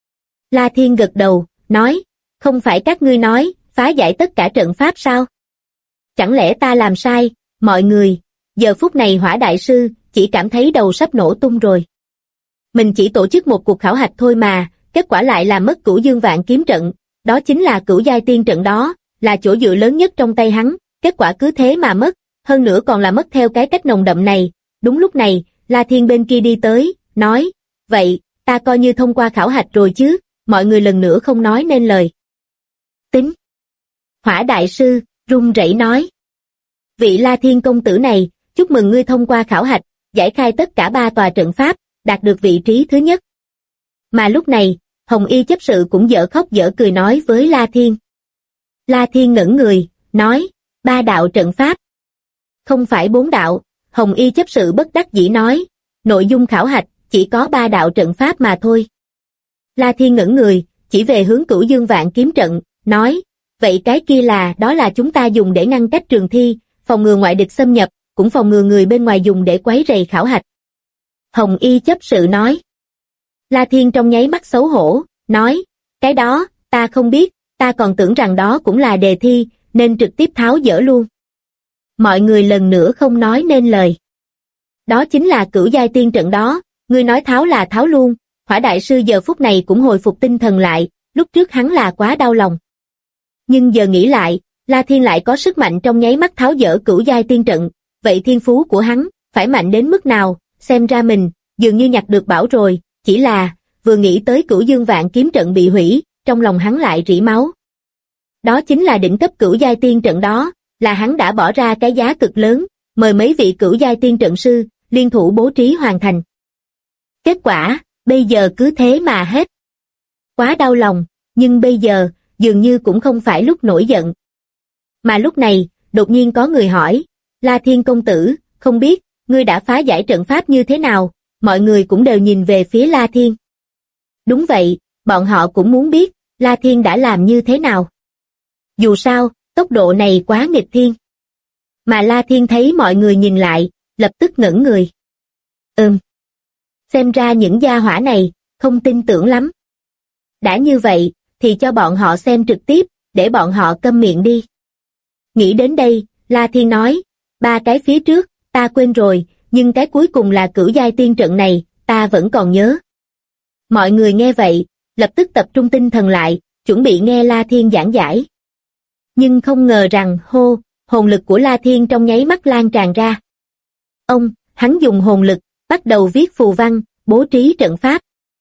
La Thiên gật đầu, nói, không phải các ngươi nói, phá giải tất cả trận pháp sao? Chẳng lẽ ta làm sai, mọi người, giờ phút này Hỏa Đại Sư, chỉ cảm thấy đầu sắp nổ tung rồi. Mình chỉ tổ chức một cuộc khảo hạch thôi mà, kết quả lại làm mất Cửu Dương Vạn Kiếm Trận, đó chính là cửu giai tiên trận đó, là chỗ dựa lớn nhất trong tay hắn, kết quả cứ thế mà mất, hơn nữa còn là mất theo cái cách nồng đậm này. Đúng lúc này, La Thiên bên kia đi tới, nói, vậy, ta coi như thông qua khảo hạch rồi chứ, mọi người lần nữa không nói nên lời. Tính. Hỏa Đại Sư, run rẩy nói. Vị La Thiên công tử này, chúc mừng ngươi thông qua khảo hạch, giải khai tất cả 3 tòa trận pháp, đạt được vị trí thứ nhất. Mà lúc này, Hồng Y chấp sự cũng dở khóc dở cười nói với La Thiên. La Thiên ngẩn người, nói, 3 đạo trận pháp. Không phải 4 đạo, Hồng Y chấp sự bất đắc dĩ nói, nội dung khảo hạch, chỉ có 3 đạo trận pháp mà thôi. La Thiên ngẩn người, chỉ về hướng Cửu Dương Vạn Kiếm Trận, nói, vậy cái kia đó là chúng ta dùng để ngăn cách trường thi, phòng ngừa ngoại địch xâm nhập, cũng phòng ngừa người bên ngoài dùng để quấy rầy khảo hạch. Hồng Y chấp sự nói. La Thiên trong nháy mắt xấu hổ, nói, cái đó, ta không biết, ta còn tưởng rằng đó cũng là đề thi, nên trực tiếp tháo dỡ luôn. Mọi người lần nữa không nói nên lời. Đó chính là cửu giai tiên trận đó, ngươi nói tháo là tháo luôn. Hỏa Đại Sư giờ phút này cũng hồi phục tinh thần lại, lúc trước hắn là quá đau lòng. Nhưng giờ nghĩ lại, La Thiên lại có sức mạnh trong nháy mắt tháo dỡ cửu giai tiên trận, vậy thiên phú của hắn, phải mạnh đến mức nào, xem ra mình, dường như nhặt được bảo rồi, chỉ là, vừa nghĩ tới Cửu Dương Vạn Kiếm Trận bị hủy, trong lòng hắn lại rỉ máu. Đó chính là đỉnh cấp cửu giai tiên trận đó, là hắn đã bỏ ra cái giá cực lớn, mời mấy vị cửu giai tiên trận sư, liên thủ bố trí hoàn thành. Kết quả, bây giờ cứ thế mà hết. Quá đau lòng, nhưng bây giờ, dường như cũng không phải lúc nổi giận. Mà lúc này, đột nhiên có người hỏi, La Thiên công tử, không biết, ngươi đã phá giải trận pháp như thế nào? Mọi người cũng đều nhìn về phía La Thiên. Đúng vậy, bọn họ cũng muốn biết, La Thiên đã làm như thế nào. Dù sao, tốc độ này quá nghịch thiên. Mà La Thiên thấy mọi người nhìn lại, lập tức ngẩn người. Xem ra những gia hỏa này, không tin tưởng lắm. Đã như vậy, thì cho bọn họ xem trực tiếp, để bọn họ câm miệng đi. Nghĩ đến đây, La Thiên nói, 3 cái phía trước, ta quên rồi, nhưng cái cuối cùng là cửu giai tiên trận này, ta vẫn còn nhớ. Mọi người nghe vậy, lập tức tập trung tinh thần lại, chuẩn bị nghe La Thiên giảng giải. Nhưng không ngờ rằng hồn lực của La Thiên trong nháy mắt lan tràn ra. Hắn dùng hồn lực, bắt đầu viết phù văn, bố trí trận pháp.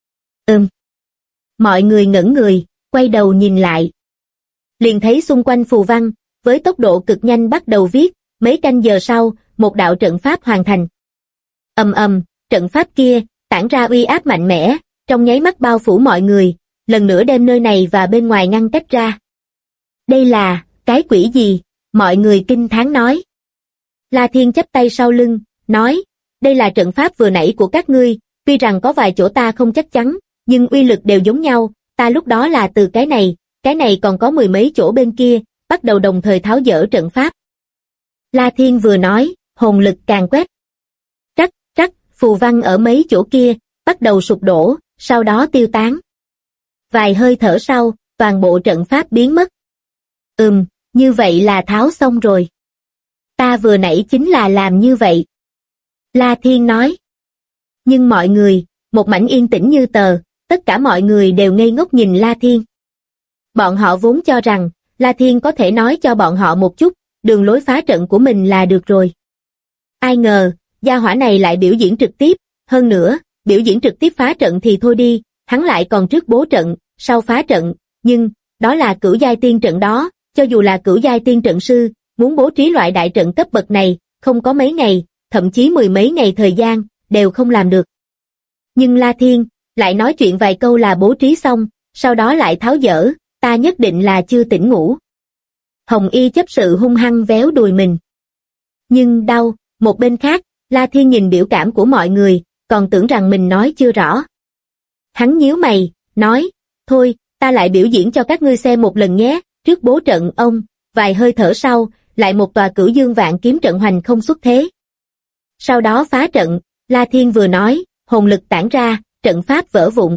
Mọi người ngẩn người, quay đầu nhìn lại. Liền thấy xung quanh phù văn, với tốc độ cực nhanh bắt đầu viết, mấy canh giờ sau, một đạo trận pháp hoàn thành. Trận pháp kia, tản ra uy áp mạnh mẽ, trong nháy mắt bao phủ mọi người, lần nữa đem nơi này và bên ngoài ngăn cách ra. Đây là, cái quỷ gì? Mọi người kinh thán nói. La Thiên chắp tay sau lưng, nói, đây là trận pháp vừa nãy của các ngươi, tuy rằng có vài chỗ ta không chắc chắn, nhưng uy lực đều giống nhau, ta lúc đó là từ cái này còn có mười mấy chỗ bên kia, bắt đầu đồng thời tháo dỡ trận pháp. La Thiên vừa nói, hồn lực càng quét. Trắc, phù văn ở mấy chỗ kia, bắt đầu sụp đổ, sau đó tiêu tán. Vài hơi thở sau, toàn bộ trận pháp biến mất. Như vậy là tháo xong rồi. Ta vừa nãy chính là làm như vậy. La Thiên nói. Nhưng mọi người, một mảnh yên tĩnh như tờ, tất cả mọi người đều ngây ngốc nhìn La Thiên. Bọn họ vốn cho rằng, La Thiên có thể nói cho bọn họ một chút, đường lối phá trận của mình là được rồi. Ai ngờ, gia hỏa này lại biểu diễn trực tiếp, hơn nữa, biểu diễn trực tiếp phá trận thì thôi đi, hắn lại còn trước bố trận, sau phá trận, nhưng, đó là cửu giai tiên trận đó, cho dù là cửu giai tiên trận sư, muốn bố trí loại đại trận cấp bậc này, không có mấy ngày, thậm chí mười mấy ngày thời gian, đều không làm được. Nhưng La Thiên, lại nói chuyện vài câu là bố trí xong, sau đó lại tháo dỡ, ta nhất định là chưa tỉnh ngủ. Hồng Y chấp sự hung hăng véo đùi mình. Nhưng đau, một bên khác, La Thiên nhìn biểu cảm của mọi người, còn tưởng rằng mình nói chưa rõ. Hắn nhíu mày, nói, thôi, ta lại biểu diễn cho các ngươi xem một lần nhé, trước bố trận vài hơi thở sau, lại một tòa Cửu Dương Vạn Kiếm trận hoành không xuất thế. Sau đó phá trận, La Thiên vừa nói, hồn lực tản ra, trận pháp vỡ vụn.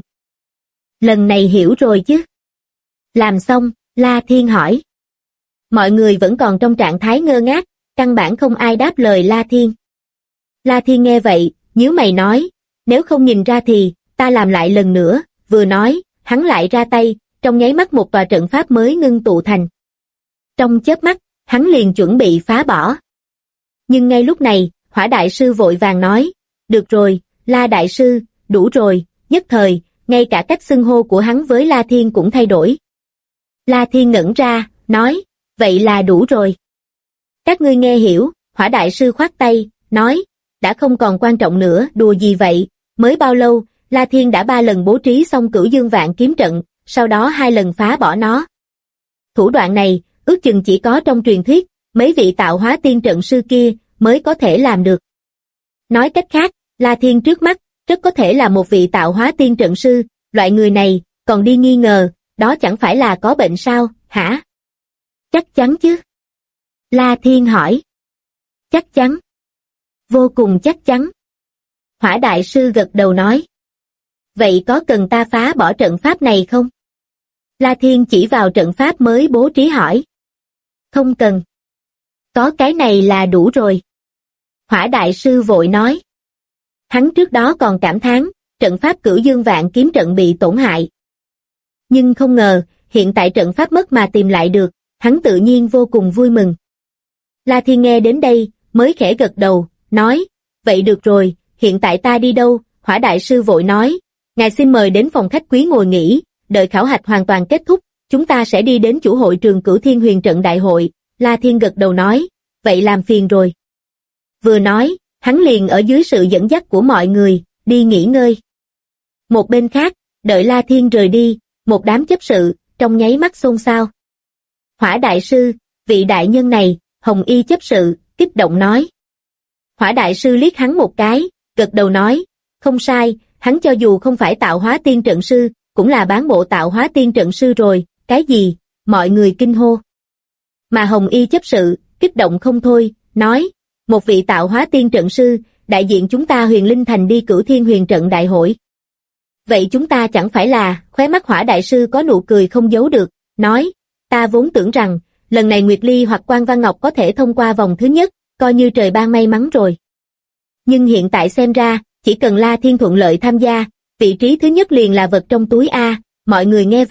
Lần này hiểu rồi chứ? Làm xong, La Thiên hỏi. Mọi người vẫn còn trong trạng thái ngơ ngác, căn bản không ai đáp lời La Thiên. La Thiên nghe vậy, nhíu mày nói, nếu không nhìn ra thì, ta làm lại lần nữa, vừa nói, hắn lại ra tay, trong nháy mắt một tòa trận pháp mới ngưng tụ thành. Trong chớp mắt, hắn liền chuẩn bị phá bỏ. Nhưng ngay lúc này, Hỏa Đại Sư vội vàng nói, được rồi, La Đại Sư, đủ rồi, nhất thời, ngay cả cách xưng hô của hắn với La Thiên cũng thay đổi. La Thiên ngẩn ra, nói, vậy là đủ rồi. Các ngươi nghe hiểu, Hỏa Đại Sư khoát tay, nói, đã không còn quan trọng nữa, đùa gì vậy, mới bao lâu, La Thiên đã 3 lần bố trí xong Cửu Dương Vạn Kiếm trận, sau đó 2 lần phá bỏ nó. Thủ đoạn này, ước chừng chỉ có trong truyền thuyết, mấy vị tạo hóa tiên trận sư kia mới có thể làm được. Nói cách khác, La Thiên trước mắt, rất có thể là một vị tạo hóa tiên trận sư, loại người này, còn đi nghi ngờ, đó chẳng phải là có bệnh sao, hả? Chắc chắn chứ? La Thiên hỏi. Chắc chắn. Vô cùng chắc chắn. Hỏa Đại Sư gật đầu nói. Vậy có cần ta phá bỏ trận pháp này không? La Thiên chỉ vào trận pháp mới bố trí hỏi. Không cần. Có cái này là đủ rồi. Hỏa Đại Sư vội nói. Hắn trước đó còn cảm thán, trận pháp Cửu Dương Vạn Kiếm trận bị tổn hại. Nhưng không ngờ, hiện tại trận pháp mất mà tìm lại được, hắn tự nhiên vô cùng vui mừng. La Thiên nghe đến đây, mới khẽ gật đầu, nói, vậy được rồi, hiện tại ta đi đâu? Hỏa Đại Sư vội nói, ngài xin mời đến phòng khách quý ngồi nghỉ, đợi khảo hạch hoàn toàn kết thúc, chúng ta sẽ đi đến chủ hội trường Cửu Thiên Huyền Trận Đại hội. La Thiên gật đầu nói, vậy làm phiền rồi. Vừa nói, hắn liền ở dưới sự dẫn dắt của mọi người, đi nghỉ ngơi. Một bên khác, đợi La Thiên rời đi, một đám chấp sự, trong nháy mắt xôn xao. Hỏa Đại Sư, vị đại nhân này, Hồng Y chấp sự, kích động nói. Hỏa Đại Sư liếc hắn một cái, gật đầu nói, không sai, hắn cho dù không phải tạo hóa tiên trận sư, cũng là bán bộ tạo hóa tiên trận sư rồi, cái gì? Mọi người kinh hô. Mà Hồng Y chấp sự, kích động không thôi, nói, một vị tạo hóa tiên trận sư, đại diện chúng ta Huyền Linh Thành đi Cửu Thiên Huyền Trận Đại hội. Vậy chúng ta chẳng phải là, khóe mắt Hỏa Đại Sư có nụ cười không giấu được, nói, ta vốn tưởng rằng, lần này Nguyệt Ly hoặc Quan Văn Ngọc có thể thông qua vòng thứ nhất, coi như trời ban may mắn rồi. Nhưng hiện tại xem ra, chỉ cần La Thiên thuận lợi tham gia, vị trí thứ nhất liền là vật trong túi A, mọi người nghe vậy,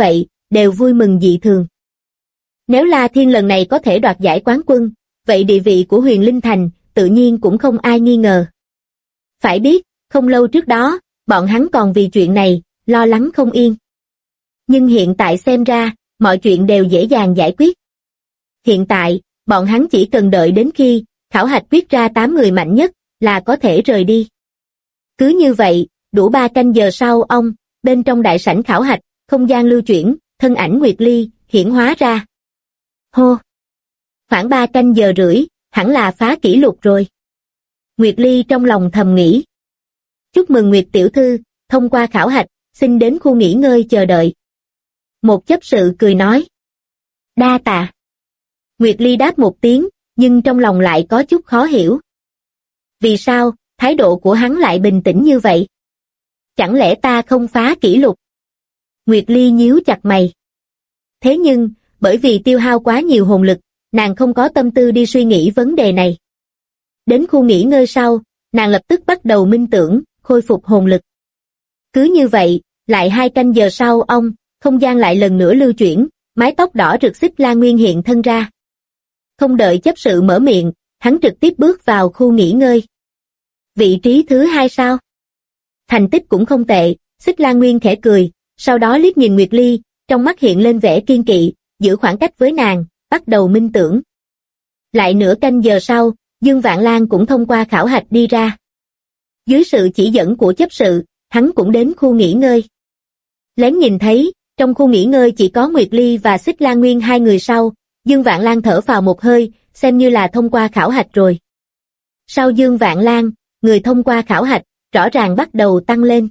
đều vui mừng dị thường. Nếu La Thiên lần này có thể đoạt giải quán quân, vậy địa vị của Huyền Linh Thành tự nhiên cũng không ai nghi ngờ. Phải biết, không lâu trước đó, bọn hắn còn vì chuyện này, lo lắng không yên. Nhưng hiện tại xem ra, mọi chuyện đều dễ dàng giải quyết. Hiện tại, bọn hắn chỉ cần đợi đến khi khảo hạch quyết ra 8 người mạnh nhất là có thể rời đi. Cứ như vậy, đủ 3 canh giờ sau bên trong đại sảnh khảo hạch, không gian lưu chuyển, thân ảnh Nguyệt Ly hiển hóa ra. Hô! Khoảng 3 canh giờ rưỡi, hẳn là phá kỷ lục rồi. Nguyệt Ly trong lòng thầm nghĩ. Chúc mừng Nguyệt tiểu thư, thông qua khảo hạch, xin đến khu nghỉ ngơi chờ đợi. Một chấp sự cười nói. Đa tạ. Nguyệt Ly đáp một tiếng, nhưng trong lòng lại có chút khó hiểu. Vì sao, thái độ của hắn lại bình tĩnh như vậy? Chẳng lẽ ta không phá kỷ lục? Nguyệt Ly nhíu chặt mày. Thế nhưng, bởi vì tiêu hao quá nhiều hồn lực, nàng không có tâm tư đi suy nghĩ vấn đề này. Đến khu nghỉ ngơi sau, nàng lập tức bắt đầu minh tưởng, khôi phục hồn lực. Cứ như vậy, lại 2 canh giờ sau không gian lại lần nữa lưu chuyển, mái tóc đỏ rực Xích La Nguyên hiện thân ra. Không đợi chấp sự mở miệng, hắn trực tiếp bước vào khu nghỉ ngơi. Vị trí thứ 2 sao? Thành tích cũng không tệ, Xích La Nguyên khẽ cười, sau đó liếc nhìn Nguyệt Ly, trong mắt hiện lên vẻ kiên kỵ, giữ khoảng cách với nàng, bắt đầu minh tưởng. Lại nửa canh giờ sau, Dương Vạn Lan cũng thông qua khảo hạch đi ra. Dưới sự chỉ dẫn của chấp sự, hắn cũng đến khu nghỉ ngơi. Lén nhìn thấy, trong khu nghỉ ngơi chỉ có Nguyệt Ly và Xích La Nguyên 2 người sau, Dương Vạn Lan thở phào một hơi, xem như là thông qua khảo hạch rồi. Sau Dương Vạn Lan, người thông qua khảo hạch, rõ ràng bắt đầu tăng lên.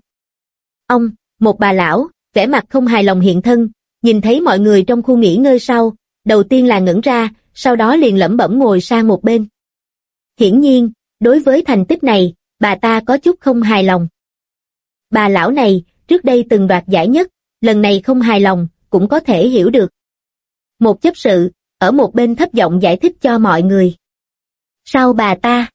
Một bà lão, vẻ mặt không hài lòng hiện thân, nhìn thấy mọi người trong khu nghỉ ngơi sau, đầu tiên là ngẩn ra, sau đó liền lẩm bẩm ngồi sang một bên. Hiển nhiên, đối với thành tích này, bà ta có chút không hài lòng. Bà lão này, trước đây từng đoạt giải nhất, lần này không hài lòng, cũng có thể hiểu được. Một chấp sự, ở một bên thấp giọng giải thích cho mọi người. Sau bà ta,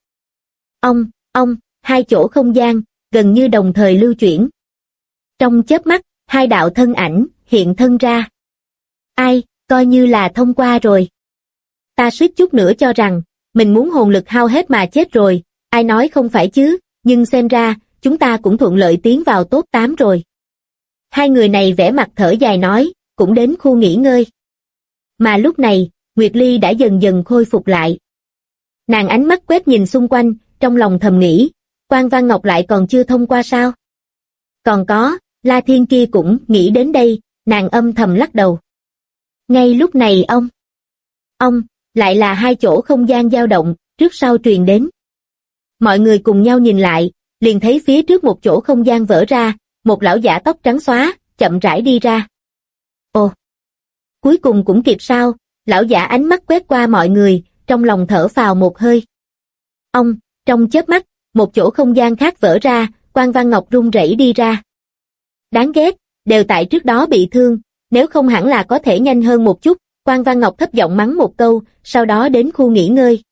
hai chỗ không gian, gần như đồng thời lưu chuyển. Trong chớp mắt, 2 đạo thân ảnh, hiện thân ra. Ai, coi như là thông qua rồi. Ta suýt chút nữa cho rằng, mình muốn hồn lực hao hết mà chết rồi, ai nói không phải chứ, nhưng xem ra, chúng ta cũng thuận lợi tiến vào top 8 rồi. 2 người này vẻ mặt thở dài nói, cũng đến khu nghỉ ngơi. Mà lúc này, Nguyệt Ly đã dần dần khôi phục lại. Nàng ánh mắt quét nhìn xung quanh, trong lòng thầm nghĩ, Quan Văn Ngọc lại còn chưa thông qua sao? Còn có, La Thiên kia cũng nghĩ đến đây, nàng âm thầm lắc đầu. Ngay lúc này lại là 2 chỗ không gian dao động, trước sau truyền đến. Mọi người cùng nhau nhìn lại, liền thấy phía trước một chỗ không gian vỡ ra, một lão giả tóc trắng xóa, chậm rãi đi ra. Ồ! Cuối cùng cũng kịp sao, lão giả ánh mắt quét qua mọi người, trong lòng thở phào một hơi. Trong chớp mắt, một chỗ không gian khác vỡ ra, Quan Văn Ngọc run rẩy đi ra. Đáng ghét, đều tại trước đó bị thương, nếu không hẳn là có thể nhanh hơn một chút, Quan Văn Ngọc thấp giọng mắng một câu, sau đó đến khu nghỉ ngơi.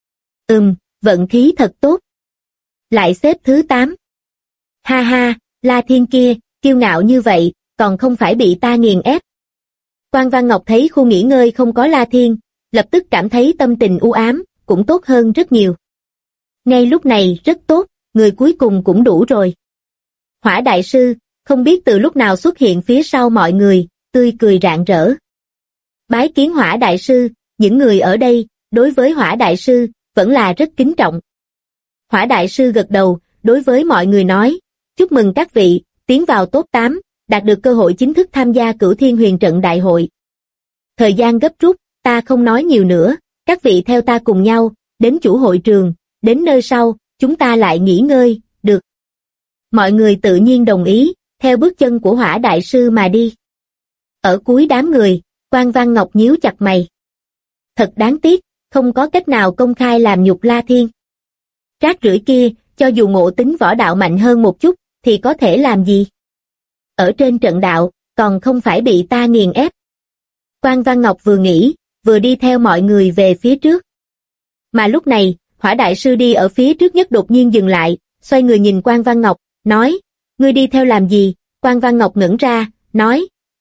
Vận khí thật tốt. Lại xếp thứ 8. Ha ha, La Thiên kia, kiêu ngạo như vậy, còn không phải bị ta nghiền ép. Quan Văn Ngọc thấy khu nghỉ ngơi không có La Thiên, lập tức cảm thấy tâm tình u ám, cũng tốt hơn rất nhiều. Ngay lúc này rất tốt, người cuối cùng cũng đủ rồi. Hỏa Đại Sư, không biết từ lúc nào xuất hiện phía sau mọi người, tươi cười rạng rỡ. Bái kiến Hỏa Đại Sư, những người ở đây, đối với Hỏa Đại Sư, vẫn là rất kính trọng. Hỏa Đại Sư gật đầu, đối với mọi người nói, chúc mừng các vị, tiến vào top 8, đạt được cơ hội chính thức tham gia Cửu Thiên Huyền Trận Đại hội. Thời gian gấp rút, ta không nói nhiều nữa, các vị theo ta cùng nhau, đến chủ hội trường, đến nơi sau, chúng ta lại nghỉ ngơi, được. Mọi người tự nhiên đồng ý, theo bước chân của Hỏa Đại Sư mà đi. Ở cuối đám người, Quan Văn Ngọc nhíu chặt mày. Thật đáng tiếc, không có cách nào công khai làm nhục La Thiên. Rác rưởi kia, cho dù ngộ tính võ đạo mạnh hơn một chút, thì có thể làm gì? Ở trên trận đạo, còn không phải bị ta nghiền ép. Quan Văn Ngọc vừa nghĩ, vừa đi theo mọi người về phía trước. Mà lúc này, Hỏa Đại Sư đi ở phía trước nhất đột nhiên dừng lại, xoay người nhìn Quan Văn Ngọc, nói, ngươi đi theo làm gì? Quan Văn Ngọc ngẩn ra, nói,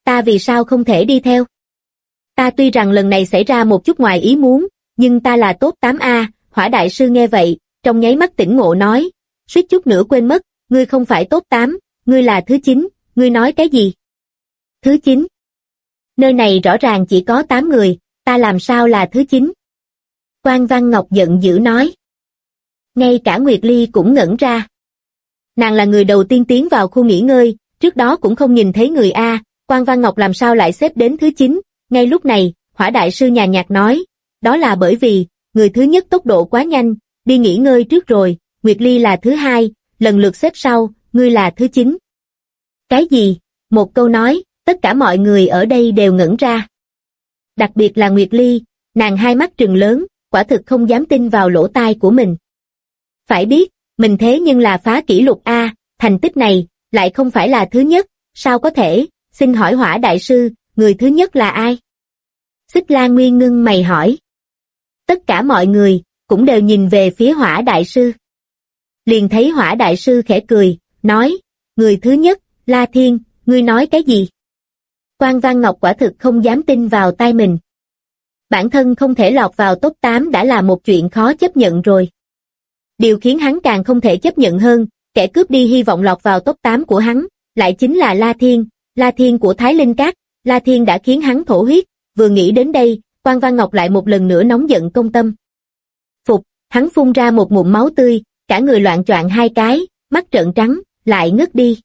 ta vì sao không thể đi theo? Ta tuy rằng lần này xảy ra một chút ngoài ý muốn, nhưng ta là top 8A, Hỏa Đại Sư nghe vậy, trong nháy mắt tỉnh ngộ nói, suýt chút nữa quên mất, ngươi không phải top 8, ngươi là thứ 9, ngươi nói cái gì? Thứ 9? Nơi này rõ ràng chỉ có 8 người, ta làm sao là thứ 9? Quan Văn Ngọc giận dữ nói. Ngay cả Nguyệt Ly cũng ngẩn ra. Nàng là người đầu tiên tiến vào khu nghỉ ngơi, trước đó cũng không nhìn thấy người A, Quan Văn Ngọc làm sao lại xếp đến thứ 9, ngay lúc này, Hỏa Đại Sư nhàn nhạt nói, đó là bởi vì, người thứ nhất tốc độ quá nhanh, đi nghỉ ngơi trước rồi, Nguyệt Ly là thứ 2, lần lượt xếp sau, ngươi là thứ 9. Cái gì? Một câu nói, tất cả mọi người ở đây đều ngẩn ra. Đặc biệt là Nguyệt Ly, nàng hai mắt trừng lớn, quả thực không dám tin vào lỗ tai của mình. Phải biết, mình thế nhưng là phá kỷ lục A, thành tích này, lại không phải là thứ nhất, sao có thể, xin hỏi Hỏa Đại Sư, người thứ nhất là ai? Xích La Nguyên ngưng mày hỏi. Tất cả mọi người, cũng đều nhìn về phía Hỏa Đại Sư. Liền thấy Hỏa Đại Sư khẽ cười, nói, người thứ nhất, La Thiên, ngươi nói cái gì? Quan Văn Ngọc quả thực không dám tin vào tai mình. Bản thân không thể lọt vào top 8 đã là một chuyện khó chấp nhận rồi. Điều khiến hắn càng không thể chấp nhận hơn, kẻ cướp đi hy vọng lọt vào top 8 của hắn, lại chính là La Thiên của Thái Linh Các, La Thiên đã khiến hắn thổ huyết, vừa nghĩ đến đây, Quan Văn Ngọc lại một lần nữa nóng giận công tâm. Phục, hắn phun ra một ngụm máu tươi, cả người loạng choạng hai cái, mắt trợn trắng, lại ngất đi.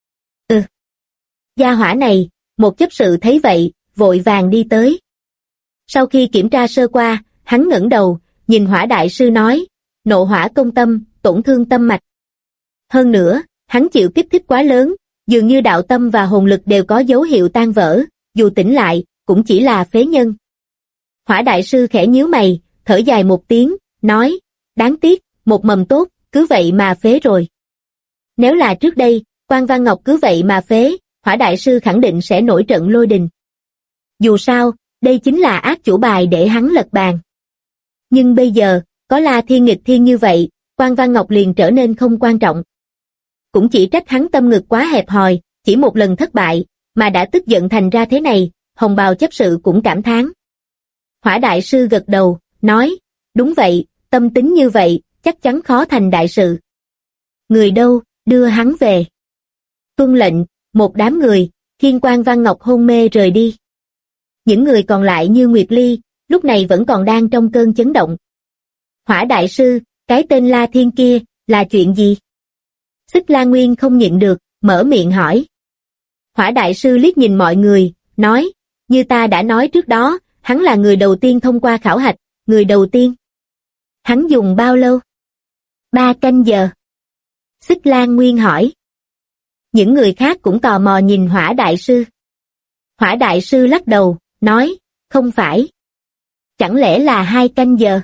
Gia hỏa này, một chấp sự thấy vậy, vội vàng đi tới. Sau khi kiểm tra sơ qua, hắn ngẩng đầu, nhìn Hỏa Đại Sư nói, nộ hỏa công tâm, tổn thương tâm mạch. Hơn nữa, hắn chịu kích thích quá lớn, dường như đạo tâm và hồn lực đều có dấu hiệu tan vỡ, dù tỉnh lại, cũng chỉ là phế nhân. Hỏa Đại Sư khẽ nhíu mày, thở dài một tiếng, nói, đáng tiếc, một mầm tốt, cứ vậy mà phế rồi. Nếu là trước đây, Quan Văn Ngọc cứ vậy mà phế, Hỏa Đại Sư khẳng định sẽ nổi trận lôi đình. Dù sao, đây chính là ác chủ bài để hắn lật bàn. Nhưng bây giờ, có La Thiên nghịch thiên như vậy, Quan Văn Ngọc liền trở nên không quan trọng. Cũng chỉ trách hắn tâm ngực quá hẹp hòi, chỉ một lần thất bại, mà đã tức giận thành ra thế này, Hồng Bào chấp sự cũng cảm thán. Hỏa Đại Sư gật đầu, nói, đúng vậy, tâm tính như vậy, chắc chắn khó thành đại sự. Người đâu, đưa hắn về. Tuân lệnh, một đám người, khiêng Quan Văn Ngọc hôn mê rời đi. Những người còn lại như Nguyệt Ly, lúc này vẫn còn đang trong cơn chấn động. Hỏa Đại Sư, cái tên La Thiên kia, là chuyện gì? Xích La Nguyên không nhịn được, mở miệng hỏi. Hỏa Đại Sư liếc nhìn mọi người, nói, như ta đã nói trước đó, hắn là người đầu tiên thông qua khảo hạch, người đầu tiên. Hắn dùng bao lâu? 3 canh giờ. Xích La Nguyên hỏi. Những người khác cũng tò mò nhìn Hỏa Đại Sư. Hỏa Đại Sư lắc đầu, nói, không phải. Chẳng lẽ là 2 canh giờ?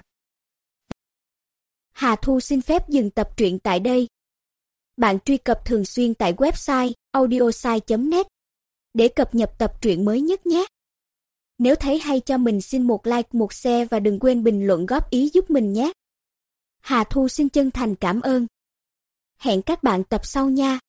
Hà Thu xin phép dừng tập truyện tại đây. Bạn truy cập thường xuyên tại website audiosai.net để cập nhật tập truyện mới nhất nhé. Nếu thấy hay cho mình xin một like, một share và đừng quên bình luận góp ý giúp mình nhé. Hà Thu xin chân thành cảm ơn. Hẹn các bạn tập sau nha.